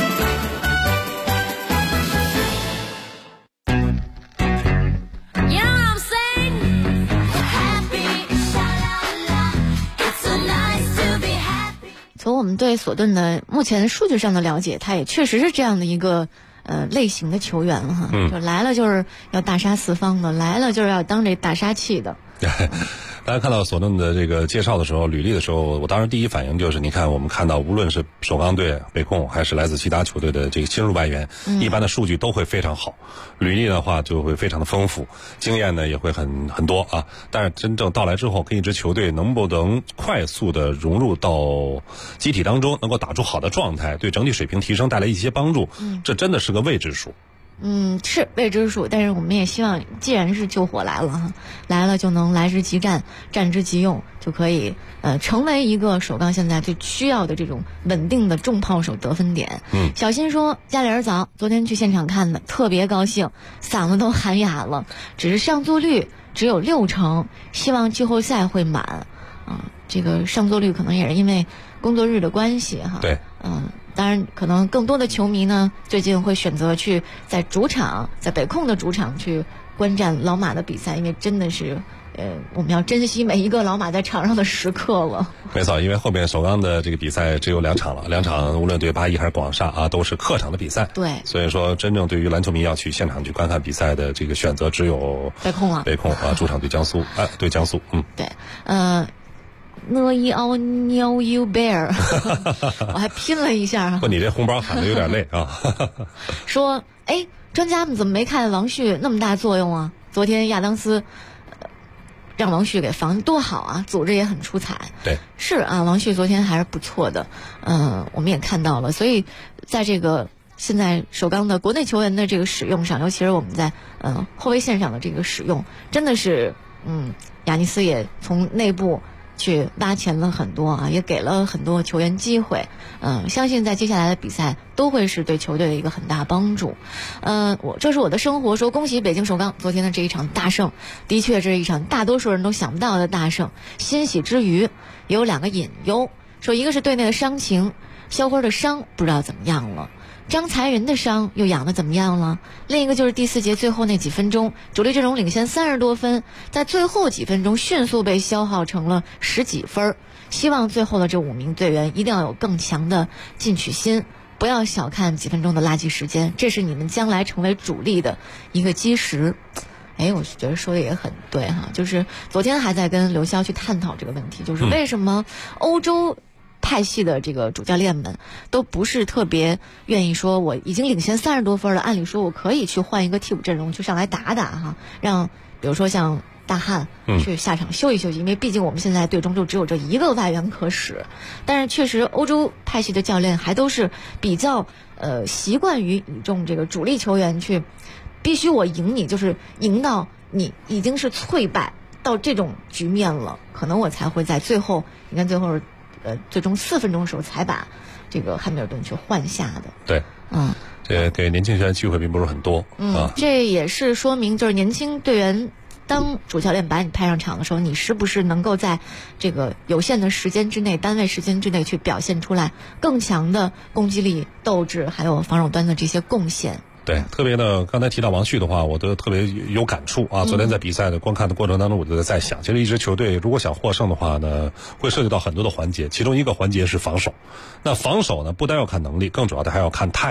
从我们对索顿的目前数据上的了解，他也确实是这样的一个类型的球员了哈，就来了就是要大杀四方的，来了就是要当这大杀器的。 大家看到索顿的这个介绍的时候，履历的时候，我当时第一反应就是，你看我们看到无论是首钢队、北控还是来自其他球队的这个新入外援，一般的数据都会非常好，履历的话就会非常的丰富，经验呢也会很多啊。但是真正到来之后，跟一支球队能不能快速的融入到集体当中，能够打出好的状态，对整体水平提升带来一些帮助，这真的是个未知数。 是未知数，但是我们也希望，既然是救火来了，来了就能来之即战，战之即用，就可以成为一个首钢现在最需要的这种稳定的重炮手得分点。小新说家里儿早，昨天去现场看的，特别高兴，嗓子都喊哑了，只是上座率只有60%，希望季后赛会满这个上座率可能也是因为工作日的关系哈。 对， 当然可能更多的球迷呢最近会选择去在主场，在北控的主场去观战老马的比赛，因为真的是我们要珍惜每一个老马在场上的时刻了。 没错，因为后面首钢的这个比赛只有2场了，2场无论对8-1还是广厦啊，都是客场的比赛。 对， 所以说真正对于篮球迷要去现场去观看比赛的这个选择只有北控了。 北控主场对江苏，对江苏。 对，Know you bear 我还拼了一下。 不，你这红包喊的有点累啊。 说专家们怎么没看王旭那么大作用啊？昨天亚当斯让王旭给防多好啊，组织也很出彩。 对， 是啊，王旭昨天还是不错的，我们也看到了。所以在这个现在首钢的国内球员的这个使用上，尤其是我们在后卫线上的这个使用，真的是亚尼斯也从内部去挖潜了很多啊，也给了很多球员机会。相信在接下来的比赛都会是对球队的一个很大帮助。这是我的生活说，恭喜北京首钢昨天的这一场大胜，的确是一场大多数人都想不到的大胜。欣喜之余也有2个隐忧，说一个是队内的伤情，肖辉的伤不知道怎么样了，张才仁的伤又养得怎么样了？另一个就是第4节最后那几分钟，主力阵容领先30多分，在最后几分钟迅速被消耗成了10几分。希望最后的这5名队员一定要有更强的进取心，不要小看几分钟的垃圾时间，这是你们将来成为主力的一个基石。我觉得说的也很对哈，就是昨天还在跟刘潇去探讨这个问题，就是为什么欧洲派系的这个主教练们都不是特别愿意说，我已经领先30多分了，按理说我可以去换一个替补阵容去上来打打哈，让比如说像大汉去下场休息休息，因为毕竟我们现在队中就只有这一个外援可使。但是确实欧洲派系的教练还都是比较习惯于倚重这个主力球员去，必须我赢你，就是赢到你已经是脆败到这种局面了，可能我才会在最后，你看最后最终4分钟的时候才把这个汉密尔顿去换下的。 对，这给年轻球员机会并不是很多这也是说明就是年轻队员当主教练把你派上场的时候，你是不是能够在这个有限的时间之内，单位时间之内去表现出来更强的攻击力、斗志，还有防守端的这些贡献。 对，特别的，刚才提到王旭的话，我都特别有感触啊。昨天在比赛的观看的过程当中，我就在想，其实一支球队如果想获胜的话呢，会涉及到很多的环节，其中一个环节是防守。那防守呢，不单要看能力，更主要的还要看态度。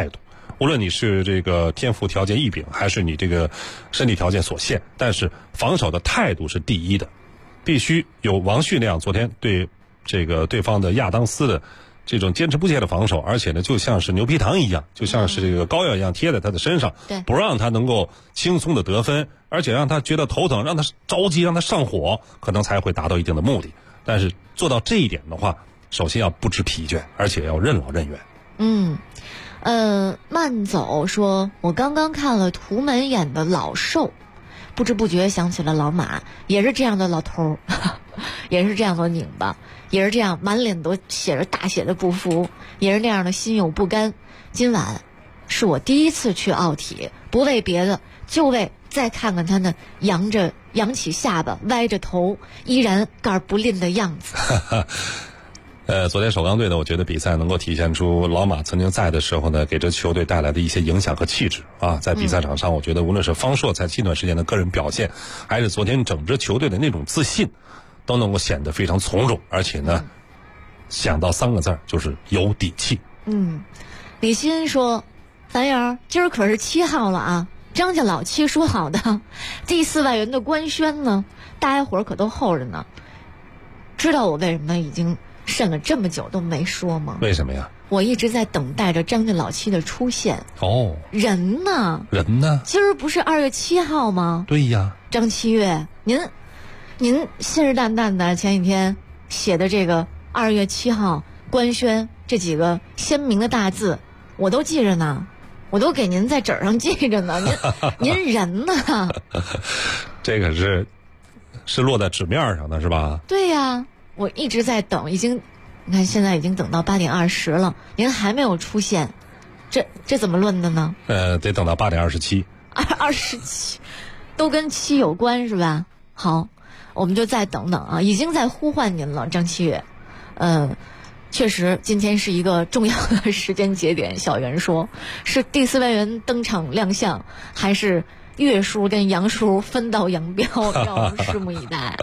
无论你是这个天赋条件异禀，还是你这个身体条件所限，但是防守的态度是第一的，必须有王旭那样昨天对这个对方的亚当斯的这种坚持不懈的防守，而且呢就像是牛皮糖一样，就像是这个膏药一样贴在他的身上，不让他能够轻松的得分，而且让他觉得头疼，让他着急，让他上火，可能才会达到一定的目的。但是做到这一点的话，首先要不知疲倦，而且要任劳任怨。 慢走说，我刚刚看了图门演的老兽，不知不觉想起了老马，也是这样的老头也是这样的拧巴，也是这样满脸都写着大写的不服，也是那样的心有不甘。今晚是我第一次去奥体，不为别的，就为再看看他那扬起下巴歪着头依然杆不吝的样子。 昨天首钢队呢，我觉得比赛能够体现出老马曾经在的时候呢，给这球队带来的一些影响和气质啊。在比赛场上，我觉得无论是方硕在近段时间的个人表现，还是昨天整支球队的那种自信，都能够显得非常从容，而且呢，想到3个字就是有底气。 李欣说，樊爷今儿可是7号了啊，张家老七说好的第4万元的官宣呢，大家伙儿可都候着呢。知道我为什么已经审了这么久都没说吗？ 为什么呀？ 我一直在等待着张家老七的出现。人呢？今儿不是2月7号吗？ 对呀。 张七月，您信誓旦旦的前几天写的这个2月7号官宣这几个鲜明的大字，我都记着呢，我都给您在纸上记着呢。您人呢？ 这个是落在纸面上的是吧？ 对呀。我一直在等，你看现在已经等到8点20了，您还没有出现，这怎么论的呢？ 得等到8点27。 27，都跟7有关是吧？好，我们就再等等啊，已经在呼唤您了，张七月。确实今天是一个重要的时间节点。小袁说，是第4万元登场亮相，还是岳叔跟杨叔分道扬镳？让我们拭目以待。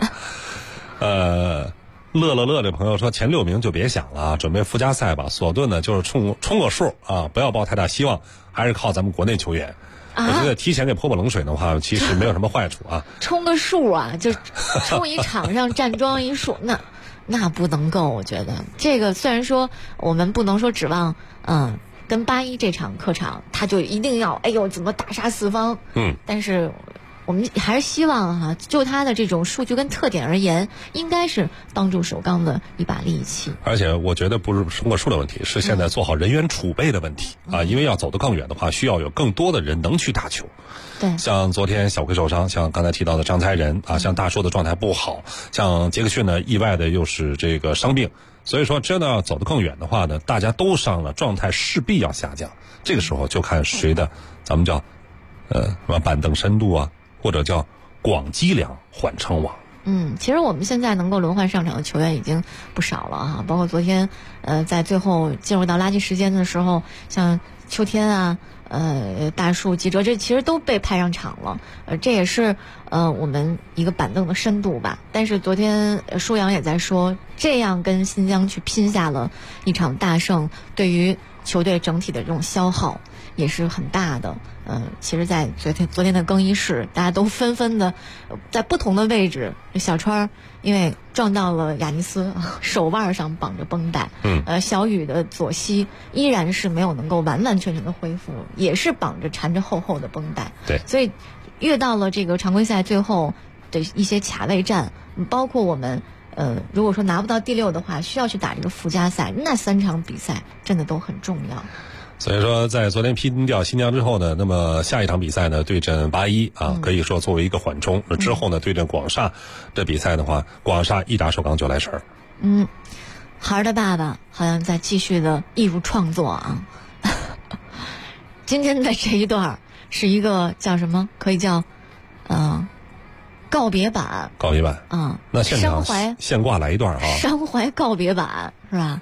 乐这朋友说，前6名就别想了，准备附加赛吧。索顿呢就是冲个数啊，不要抱太大希望，还是靠咱们国内球员。我觉得提前给泼冷水的话，其实没有什么坏处啊。 冲个数啊，就冲一场上站桩一数，那不能够。我觉得这个虽然说我们不能说指望跟81这场客场他就一定要怎么大杀四方，但是我们还是希望就他的这种数据跟特点而言，应该是帮助首钢的一把利器。 而且我觉得不是冲个数的问题，是现在做好人员储备的问题啊。因为要走得更远的话，需要有更多的人能去打球。 对， 像昨天小奎受伤，像刚才提到的张才仁啊，像大硕的状态不好，像杰克逊呢意外的又是这个伤病，所以说真的要走得更远的话呢，大家都伤了，状态势必要下降。这个时候就看谁的咱们叫什么板凳深度啊，或者叫广积粮缓称王。 其实我们现在能够轮换上场的球员已经不少了哈，包括昨天在最后进入到垃圾时间的时候，像秋天啊大树吉哲，这其实都被派上场了，这也是我们一个板凳的深度吧。但是昨天舒阳也在说，这样跟新疆去拼下了一场大胜，对于球队整体的这种消耗也是很大的。其实在昨天的更衣室，大家都纷纷的在不同的位置，小川因为撞到了亚尼斯，手腕上绑着绷带，小雨的左膝依然是没有能够完完全全的恢复，也是缠着厚厚的绷带。 对， 所以越到了这个常规赛最后的一些卡位战，包括我们如果说拿不到第6的话，需要去打这个附加赛，那3场比赛真的都很重要。 所以说在昨天拼掉新疆之后呢，那么下一场比赛呢对阵81啊，可以说作为一个缓冲。之后呢对阵广厦这比赛的话，广厦一打首钢就来神。 孩儿的爸爸好像在继续的艺术创作啊。今天的这一段是一个叫什么？可以叫告别版。 告别版啊， 那现场现挂来一段啊。 伤怀告别版是吧？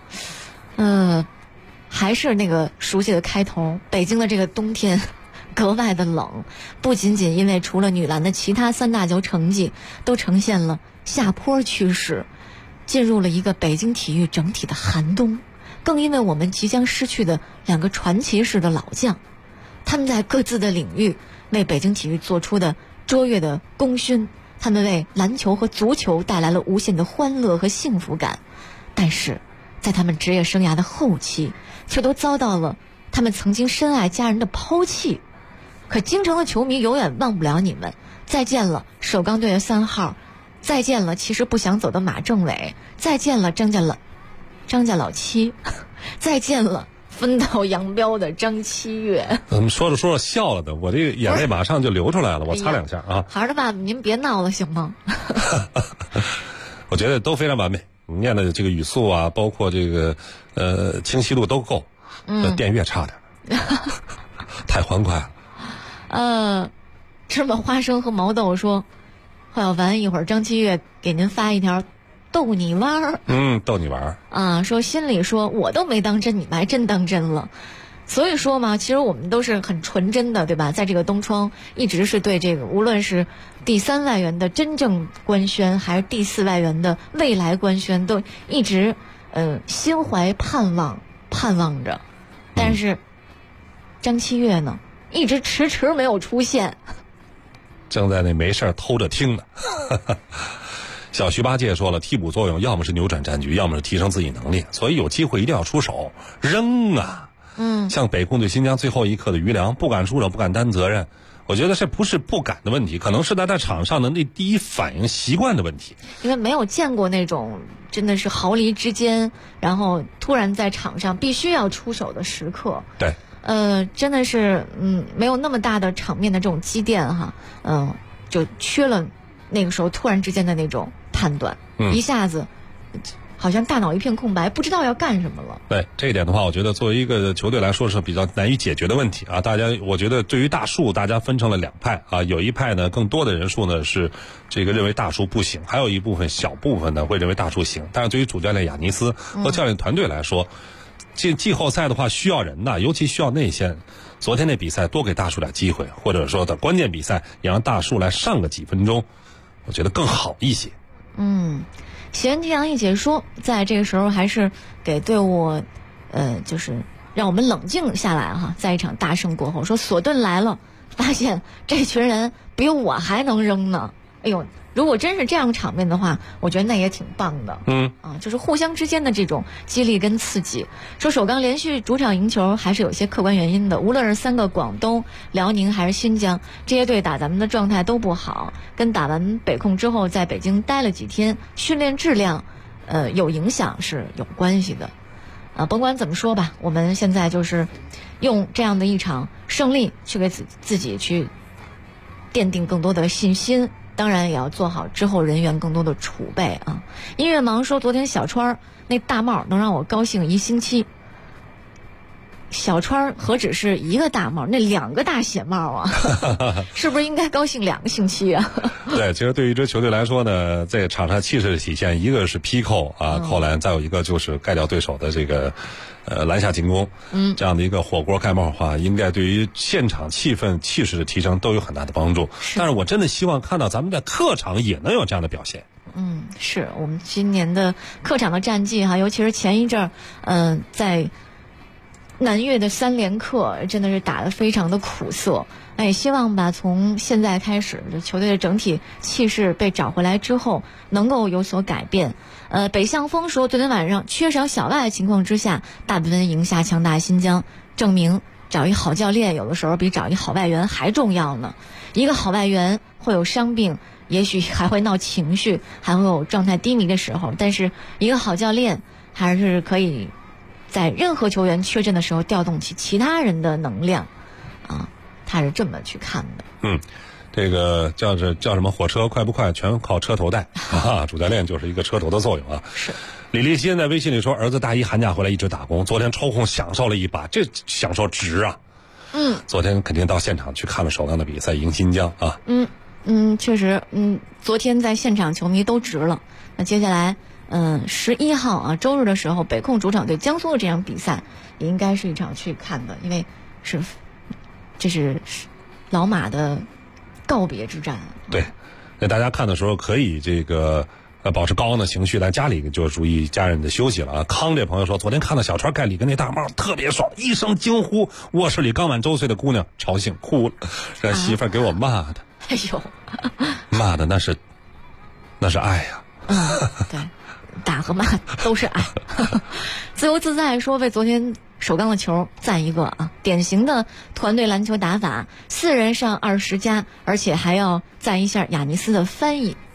还是那个熟悉的开头，北京的这个冬天格外的冷，不仅仅因为除了女篮的其他3大球成绩都呈现了下坡趋势，进入了一个北京体育整体的寒冬， 更因为我们即将失去的2个传奇式的老将，他们在各自的领域为北京体育做出的卓越的功勋，他们为篮球和足球带来了无限的欢乐和幸福感，但是在他们职业生涯的后期，却都遭到了他们曾经深爱家人的抛弃。可京城的球迷永远忘不了你们，再见了首钢队的3号，再见了其实不想走的马政伟，再见了张家老七，再见了分道扬镳的张七岳。 说着说着笑了的，我这个眼泪马上就流出来了，我擦2下啊。 孩儿爸，您别闹了行吗？ 我觉得都非常完美，念的这个语速啊，包括这个清晰度都够，电乐差点，太欢快了。 芝麻花生和毛豆说，华小凡，一会儿张七岳给您发一条逗你玩儿。 逗你玩儿啊，说心里说我都没当真，你们还真当真了。所以说嘛，其实我们都是很纯真的，对吧？在这个东窗一直是对这个无论是第3外援的真正官宣，还是第4外援的未来官宣，都一直心怀盼望着。但是张七岳呢，一直迟迟没有出现， 正在那没事偷着听呢。小徐八戒说了，替补作用要么是扭转战局，要么是提升自己能力，所以有机会一定要出手扔啊。像北控对新疆最后一刻的余粮，不敢出手，不敢担责任。我觉得这不是不敢的问题，可能是他在场上的那第一反应习惯的问题。 因为没有见过那种真的是毫厘之间，然后突然在场上必须要出手的时刻。 对。 真的是没有那么大的场面的这种积淀哈，就缺了那个时候突然之间的那种判断，一下子好像大脑一片空白，不知道要干什么了。 对这一点的话，我觉得作为一个球队来说是比较难以解决的问题啊。我觉得对于大树，大家分成了2派啊，有一派呢，更多的人数呢是这个认为大树不行，还有一部分小部分呢会认为大树行。但是对于主教练雅尼斯和教练团队来说，季后赛的话需要人呐，尤其需要内线。昨天那比赛多给大树点机会，或者说的关键比赛也让大树来上个几分钟，我觉得更好一些。 喜闻天阳一解说，在这个时候还是给队伍就是让我们冷静下来哈。在一场大胜过后，说索顿来了，发现这群人比我还能扔呢。哎呦，如果真是这样场面的话，我觉得那也挺棒的。就是互相之间的这种激励跟刺激。说首钢连续主场赢球还是有些客观原因的，无论是3个广东、辽宁还是新疆，这些队打咱们的状态都不好，跟打完北控之后在北京待了几天，训练质量有影响是有关系的。甭管怎么说吧，我们现在就是用这样的一场胜利去给自己去奠定更多的信心，当然也要做好之后人员更多的储备啊。音乐盲说，昨天小川那大帽能让我高兴1星期。小川何止是一个大帽，那2个大血帽啊，是不是应该高兴2个星期啊？ 对，其实对于一支球队来说呢，在场上气势的体现，一个是劈扣啊扣篮，再有一个就是盖掉对手的这个篮下进攻，这样的一个火锅盖帽的话，应该对于现场气氛气势的提升都有很大的帮助。但是我真的希望看到咱们在客场也能有这样的表现。 是我们今年的客场的战绩哈，尤其是前一阵在南越的3连客真的是打得非常的苦涩。希望吧，从现在开始，球队的整体气势被找回来之后，能够有所改变。北向风说，昨天晚上缺少小外的情况之下，大比分赢下强大新疆，证明找一好教练有的时候比找一好外援还重要呢。一个好外援会有伤病，也许还会闹情绪，还会有状态低迷的时候，但是一个好教练还是可以在任何球员缺阵的时候调动起其他人的能量啊。他是这么去看的。 这个叫什么火车快不快全靠车头带啊，主教练就是一个车头的作用啊。 是。 李立新在微信里说，儿子大1寒假回来一直打工，昨天抽空享受了一把，这享受值啊。昨天肯定到现场去看了首钢的比赛，赢新疆啊。 确实，昨天在现场球迷都值了。那接下来11号啊，周日的时候，北控主场对江苏的这场比赛也应该是一场去看的，因为这是老马的告别之战。 对，那大家看的时候可以这个保持高昂的情绪，在家里就注意家人的休息了啊。康这朋友说，昨天看到小川盖里跟那大帽特别爽，一声惊呼，卧室里刚满周岁的姑娘吵醒哭了，让媳妇儿给我骂的。 哎呦， 骂的那是爱呀。 对，打和骂都是爱。自由自在说，为昨天首钢的球赞一个啊，典型的团队篮球打法，4人上20加，而且还要赞一下雅尼斯的翻译。